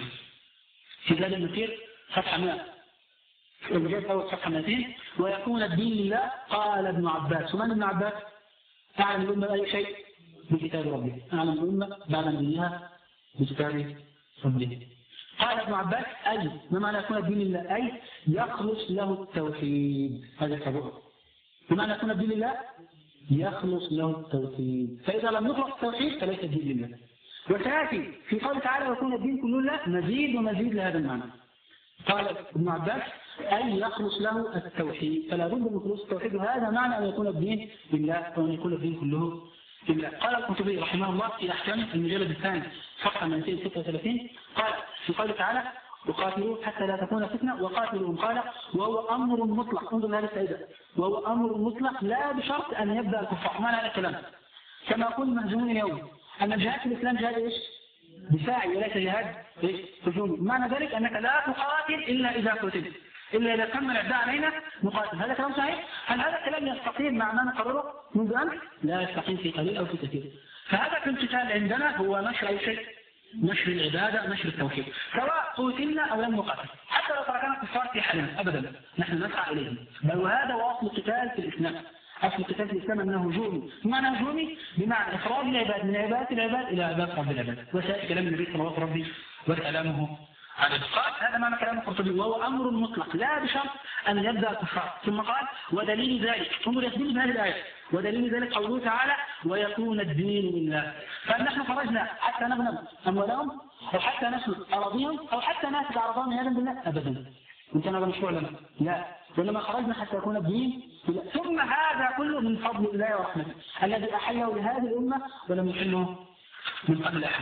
في زاد المثير صفحة مئة، الجزء الأول صفحة مئتين ويكون الدين لله. قال ابن عباس، ومن ابن عباس؟ أعلم الأمة أي شيء بكتاب ربه، أعلم الأمة بعد دينها بكتاب ربه. قال ابن عباس أي ما معنى يكون الدين لله؟ أي يخلص له التوحيد، هذا كبير. بمعنى يكون الدين لله يخلص له التوحيد، فإذا لم يخلص التوحيد فليس الدين لله. وسيأتي في قول تعالى ويكون الدين كله لله مزيد ومزيد لهذا المعنى. قال ابن عباس أي يخلص له التوحيد، فلا بد من خلوص التوحيد، وهذا معنى أن يكون الدين لله وأن يكون الدين كله لله. قال القرطبي رحمه الله في أحكام المجلد الثاني صفحة مئتين وستة وثلاثين قال في قوله تعالى وقاتلوه حتى لا تكون فتنة وقاتلوهم، قال وهو أمر مطلق، انظر هذه الفائدة، وهو أمر مطلق لا بشرط أن يبدأ الكفار. معنى هذا الكلام كما قلنا مهزومين اليوم أن الجهاد في الإسلام جهاد إيش؟ دفاعي وليس جهاد هجومي. معنى ذلك أنك لا تقاتل إلا إذا قتلت، إلا إذا كان الإعداء علينا نقاتل. هذا كلام صحيح؟ هل هذا الكلام يستقيم مع ما نقرره منذ أمس؟ لا يستقيم في قليل أو في كثير. فهذا في القتال عندنا هو نشر أي شيء، نشر العبادة، نشر التوحيد، سواء قتلنا أو لم نقاتل، حتى لو تركنا الكفار في حالنا أبدا نحن نسعى إليهم. بل وهذا واصل القتال في الإسلام. أصل القتال في الإسلام أنه هجومي. معنى هجومي بمعنى إخراج العباد من عبادة العباد إلى عبادة رب العباد. وسائل كلام النبي صلى الله عليه وسلم وكلامه على قال هذا معنى كلام القرطبي، وهو أمر مطلق لا بشرط أن يبدأ الكفار. ثم قال ودليل ذلك، انظر يستدل بهذه الآية، ودليل ذلك قوله تعالى ويكون الدين لله. فنحن خرجنا حتى نغنم أموالهم أو حتى نسلب أراضيهم أو حتى نأخذ أعراضهم عياذا بالله أبدا. أنت هذا مشروع لنا؟ لا، وإنما خرجنا حتى يكون الدين لله. ثم هذا كله من فضل الله ورحمته الذي أحله لهذه الأمة ولم يحله من قبل أحد.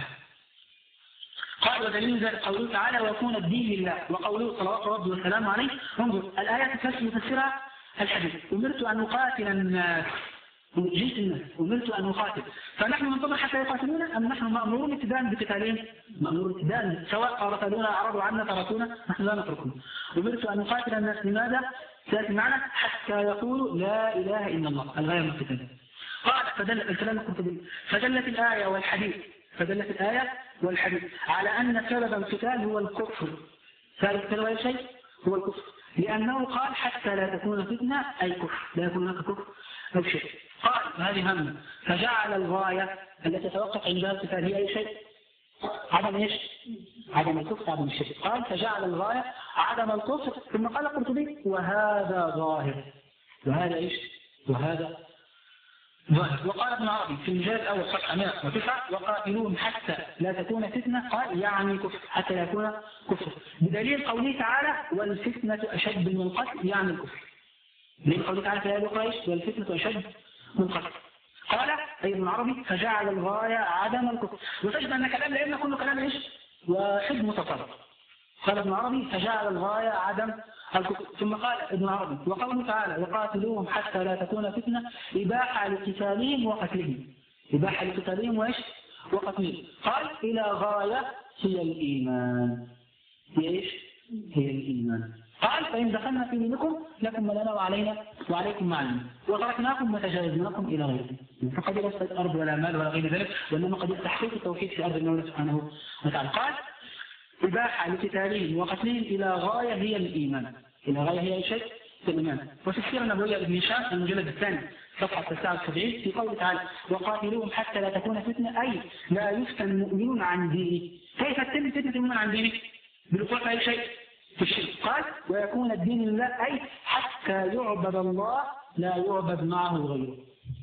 قال ودليل ذلك قوله تعالى ويكون الدين لله، وقوله صلوات ربي وسلامه عليه. انظر الآية تفسرها الحديث أمرت أن أقاتل الناس، جئت الناس أمرت أن أقاتل، فنحن ننتظر حتى يقاتلونا أم نحن مأمورون ابتداء بقتالهم؟ مأمورون ابتداء، سواء قاتلونا أعرضوا عنا تركونا نحن لا نتركهم. أمرت أن أقاتل الناس لماذا؟ سيأتي معنا حتى يقولوا لا إله إلا الله، الغاية من القتال. قال فدل الكلام القرطبي فدلت الآية والحديث فدلت الآية والحديث على أن سبب القتال هو الكفر. سبب القتال هو شيء هو الكفر، لأنه قال حتى لا تكون فتنة أي كفر، لا يكون هناك كفر أو شيء. قال هذه همه، فجعل الغاية التي تتوقف عندها القتال هي أي شيء؟ عدم إيش؟ عدم الكفر، عدم الشرك. قال فجعل الغاية عدم الكفر. ثم قال القرطبي وهذا ظاهر، وهذا إيش؟ وهذا ظاهر. وقال ابن عربي في المجلد الأول صفحة مئة وتسعة وقاتلون حتى لا تكون فتنة، قال يعني كفر، حتى لا يكون كفر، بدليل قوله تعالى والفتنة أشد من القتل يعني الكفر. بدليل قوله تعالى في الآية الأخرى والفتنة أشد من القتل. قال أي ابن عربي فجعل الغاية عدم الكفر. وتجد أن كلام العلم كله كلام إيش؟ واحد متطابق. قال ابن عربي فجعل الغاية عدم الكفر. ثم قال ابن عربي وقوله تعالى وقاتلوهم حتى لا تكون فتنة إباحة لقتالهم وقتلهم، إباحة لقتالهم وإيش؟ وقتلهم. قال إلى غاية هي الإيمان، هي إيش؟ هي الإيمان. قال فإن دخلنا في دينكم لكم لنا وعلينا وعليكم معنا وتركناكم وتجاوزناكم إلى غيركم. فقد ليست أرض ولا مال ولا غير ذلك، وإنما قد تحقيق التوحيد في أرض الله سبحانه وتعالى. قال إباحة لقتالهم وقتلهم إلى غاية هي الإيمان، إلى غاية هي شيء في الإيمان. وفي السيرة النبوية لابن هشام المجلد الثاني صفحة تسعة وسبعين في قوله تعالى وقاتلوهم حتى لا تكون فتنة أي لا يفتن المؤمنون عن دينه. كيف تتم فتنة المؤمن عن دينه؟ بالوقوع في أي شيء في الشرك. قال ويكون الدين لله أي حتى يعبد الله لا يعبد معه غيره.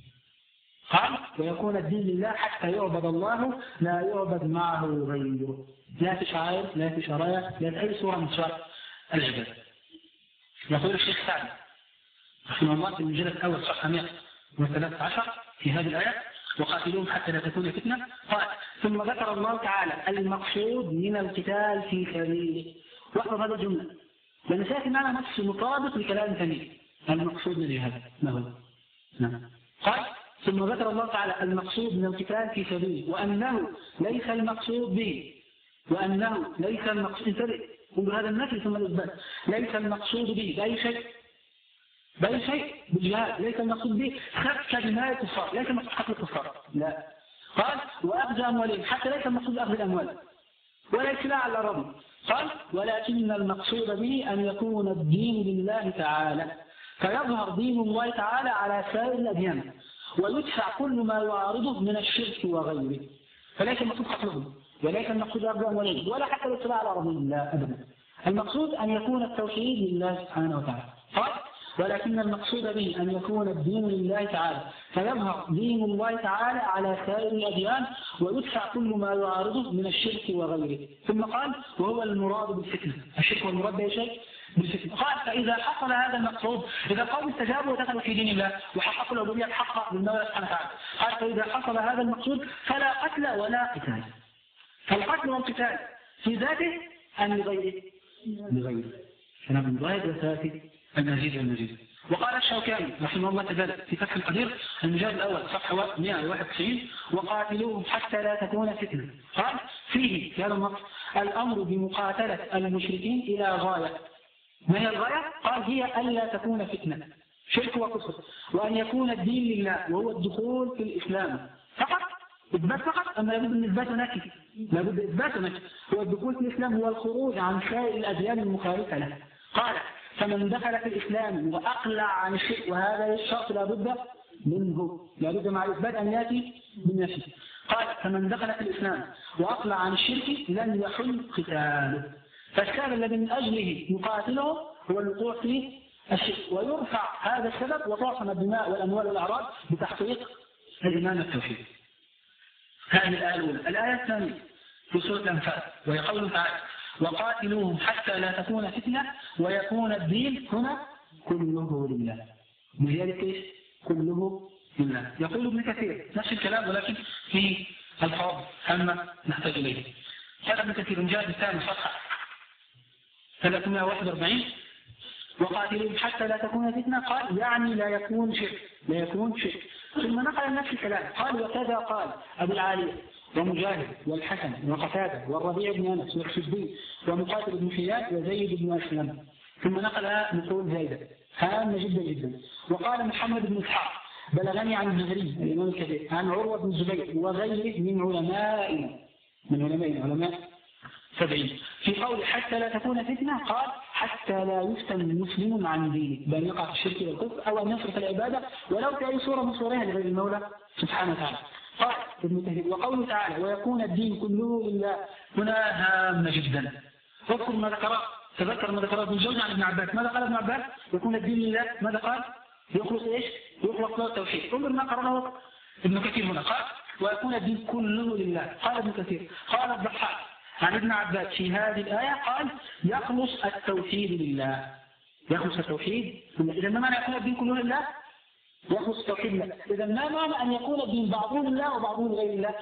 قال ويكون الدين لله حتى يعبد الله لا يعبد معه غيره، لا في شعائر لا في شرايع لا في أي صورة من صور العبادة. يقول الشيخ سعد رحمه الله في المجلد الأول صفحة مئة وثلاثة عشر في هذه الآية وقاتلوهم حتى لا تكون فتنة. قال ثم ذكر الله تعالى المقصود من القتال في سبيله. واحفظ هذه الجملة لأن سيأتي معنا نفس مطابق لكلام ثاني. المقصود من الجهاد ما هو؟ نعم. قال ثم ذكر الله تعالى المقصود من القتال في سبيله وأنه ليس المقصود به وأنه ليس المقصود انتبه وبهذا النفي ثم الإثبات ليس المقصود به بأي شيء بأي شيء بالجهاد، ليس المقصود به خف دماء الكفار، ليس المقصود قتل الكفار لا. قال وأخذ أموالهم حتى ليس المقصود أخذ الأموال ولا اتلاع على الأراضي. قال ولكن المقصود به أن يكون الدين لله تعالى فيظهر دين الله تعالى على سائر الأديان ويدفع كل ما يعارضه من الشرك وغيره. فليس المقصود قتلهم وليس المقصود أخذ أموالهم ولا حتى الاتلاع على الأراضي لا أبدا. المقصود أن يكون التوحيد لله سبحانه وتعالى. قال ولكن المقصود به أن يكون الدين لله تعالى فيظهر دين الله تعالى على سائر الأديان ويدفع كل ما يعارضه من الشرك وغيره. ثم قال وهو المراد بالفتنة، الشرك والمراد بأي شيء بالفتنة. قال فإذا حصل هذا المقصود إذا قوم استجابوا ودخلوا في دين الله وحققوا العبودية حقا لله سبحانه وتعالى. قال فإذا حصل هذا المقصود فلا قتل ولا قتال. فالقتل والقتال في ذاته أم لغيره؟ لغيره. كلام ابن زايد وساتي المزيد والمزيد. وقال الشوكاني رحمه الله كذلك في فتح القدير المجلد الأول صفحة مئة وواحد وتسعين وقاتلوهم حتى لا تكون فتنة. قال فيه في هذا النص الأمر بمقاتلة المشركين إلى غاية ما هي الغاية؟ قال هي ألا تكون فتنة شرك وكفر، وأن يكون الدين لله وهو الدخول في الإسلام فقط. إثبات فقط أما لابد من إثبات نفي، لابد إثبات نفي. هو الدخول في الإسلام هو الخروج عن سائر الأديان المخالفة له. قال فمن دخل في الإسلام وأقلع عن الشرك، وهذا الشرط لابد منه، لابد مع الإثبات أن يأتي بالنفي. قال فمن دخل في الإسلام وأقلع عن الشرك لن يحل قتاله، فالسبب الذي من أجله يقاتله هو الوقوع في الشرك، ويرفع هذا السبب وتعصم الدماء والأموال والأعراض بتحقيق الإيمان التوحيد. هذه الآية الأولى. الآية الثانية في سورة الأنفال وهي قوله تعالى وقاتلوهم حتى لا تكون فتنة ويكون الدين هنا كله لله. وذلك ايش؟ كله لله. يقول ابن كثير نفس الكلام ولكن في الفاظ هامة نحتاج إليه. قال ابن كثير جاء بالثاني صفحة ثلاثمائة وواحد وأربعين وقاتلوهم حتى لا تكون فتنة، قال يعني لا يكون شرك، لا يكون شرك. ثم نقل نفس الكلام قال وكذا قال أبو العالية ومجاهد والحسن وقتادة والربيع بن أنس والسدي ومقاتل بن حيان وزيد بن أسلم. ثم نقل نقول زيدة هامة جدا جدا. وقال محمد بن إسحاق بلغني عن الزهري الإمام الكبير عن عروة بن الزبير وغيره من علمائنا من علمائنا علماء سبعين في قول حتى لا تكون فتنة، قال حتى لا يفتن مسلم عن دينه بأن يقع في الشرك والكفر أو أن يصرف العبادة ولو في أي صورة من صورها لغير المولى سبحانه وتعالى. قال ابن كثير وقوله تعالى ويكون الدين كله لله هنا هامة جدا. اذكر ما ذكره تذكر ما ذكره ابن الجوزي عن ابن عباس. ماذا قال ابن عباس؟ يكون الدين لله. ماذا قال؟ يخلص ايش؟ يخلص التوحيد. انظر ما قرره ابن كثير هنا قال ويكون الدين كله لله. قال ابن كثير قال الضحاك عن ابن عباس في هذه الآية قال يخلص التوحيد لله. يخلص التوحيد إذا ما معنى يكون الدين كله لله؟ يخلص التوحيد لله. إذا ما معنى أن يكون الدين بعضه لله وبعضه لغير الله؟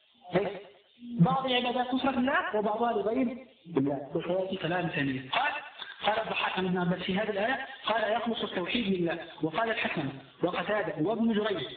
بعض العبادات تصرف لله وبعضها لغير الله. وحياتي كلام ثاني. قال قال الضحاك عن ابن عباس في هذه الآية قال يخلص التوحيد لله. وقال الحسن وقتادة وابن جريج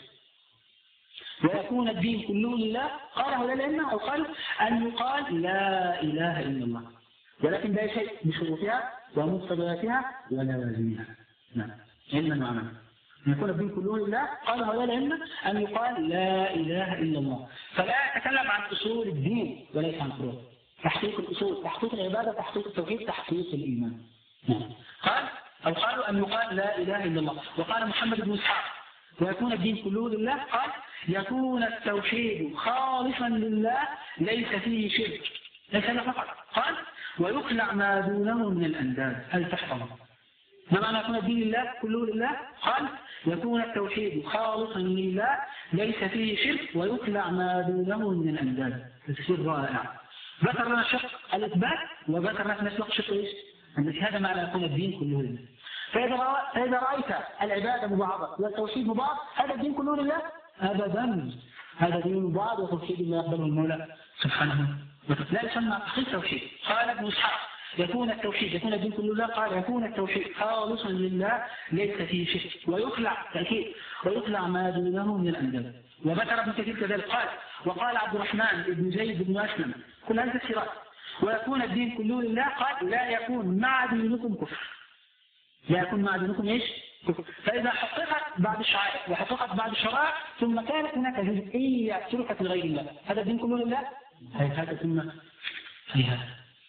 ويكون الدين كله لله. قال هؤلاء الأئمة أو قال أن يقال لا إله إلا الله، ولكن لا شيء بشروطها ومقتضياتها ولوازمها. نعم علما وعملا. أن يكون الدين كله لله. قال هؤلاء الأئمة أن يقال لا إله إلا الله. فلا يتكلم عن أصول الدين وليس عن فروعه. تحقيق الأصول، تحقيق العبادة، تحقيق التوحيد، تحقيق الإيمان. نعم. قال أو قالوا أن يقال لا إله إلا الله. وقال محمد بن إسحاق ويكون الدين كله لله قال يكون التوحيد خالصا لله ليس فيه شرك. ليس هذا فقط. قال ويخلع ما دونه من الأنداد. هل تحفظ ما معنى يكون الدين لله كله لله؟ قال يكون التوحيد خالصا لله ليس فيه شرك ويخلع ما دونه من الأنداد. تفسير رائع. ذكر لنا شق الإثبات وذكر لنا في نفس الوقت شق ايش؟ أن هذا معنى يكون الدين كله لله. فإذا رأيت العبادة مبعضة والتوحيد مبعض هذا الدين كله لله؟ أبدا. هذا دين مبعض وتوحيد لا يقبله المولى سبحانه وتعالى. لا يسمى تحقيق توحيد. قال ابن إسحاق يكون التوحيد يكون الدين كله لله. قال يكون التوحيد خالصا لله ليس فيه شرك ويخلع تأكيد ويخلع ما دونه من الأنداد. وذكر ابن كثير كذلك قال وقال عبد الرحمن بن زيد بن أسلم كل هذه التفسيرات. ويكون الدين كله لله قال لا يكون مع دينكم كفر. لا يكون مع دينكم ايش؟ كفر. فإذا حققت بعض الشعائر وحققت بعض الشرائع ثم كانت هناك جزئية تركت لغير الله هذا الدين كله لله؟ هذا ثم في هذا.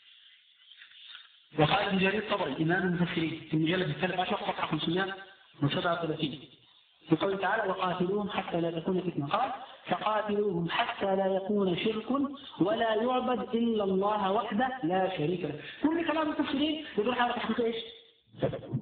وقال ابن جرير الطبري إمام المفسرين في المجلد الثالث عشر صفحة خمسمائة وسبعة وثلاثين في قوله تعالى وقاتلوهم حتى لا تكون فتنة. قال فقاتلوهم حتى لا يكون شرك ولا يعبد إلا الله وحده لا شريك له. كل كلام المفسرين يدور على تحقيق ايش؟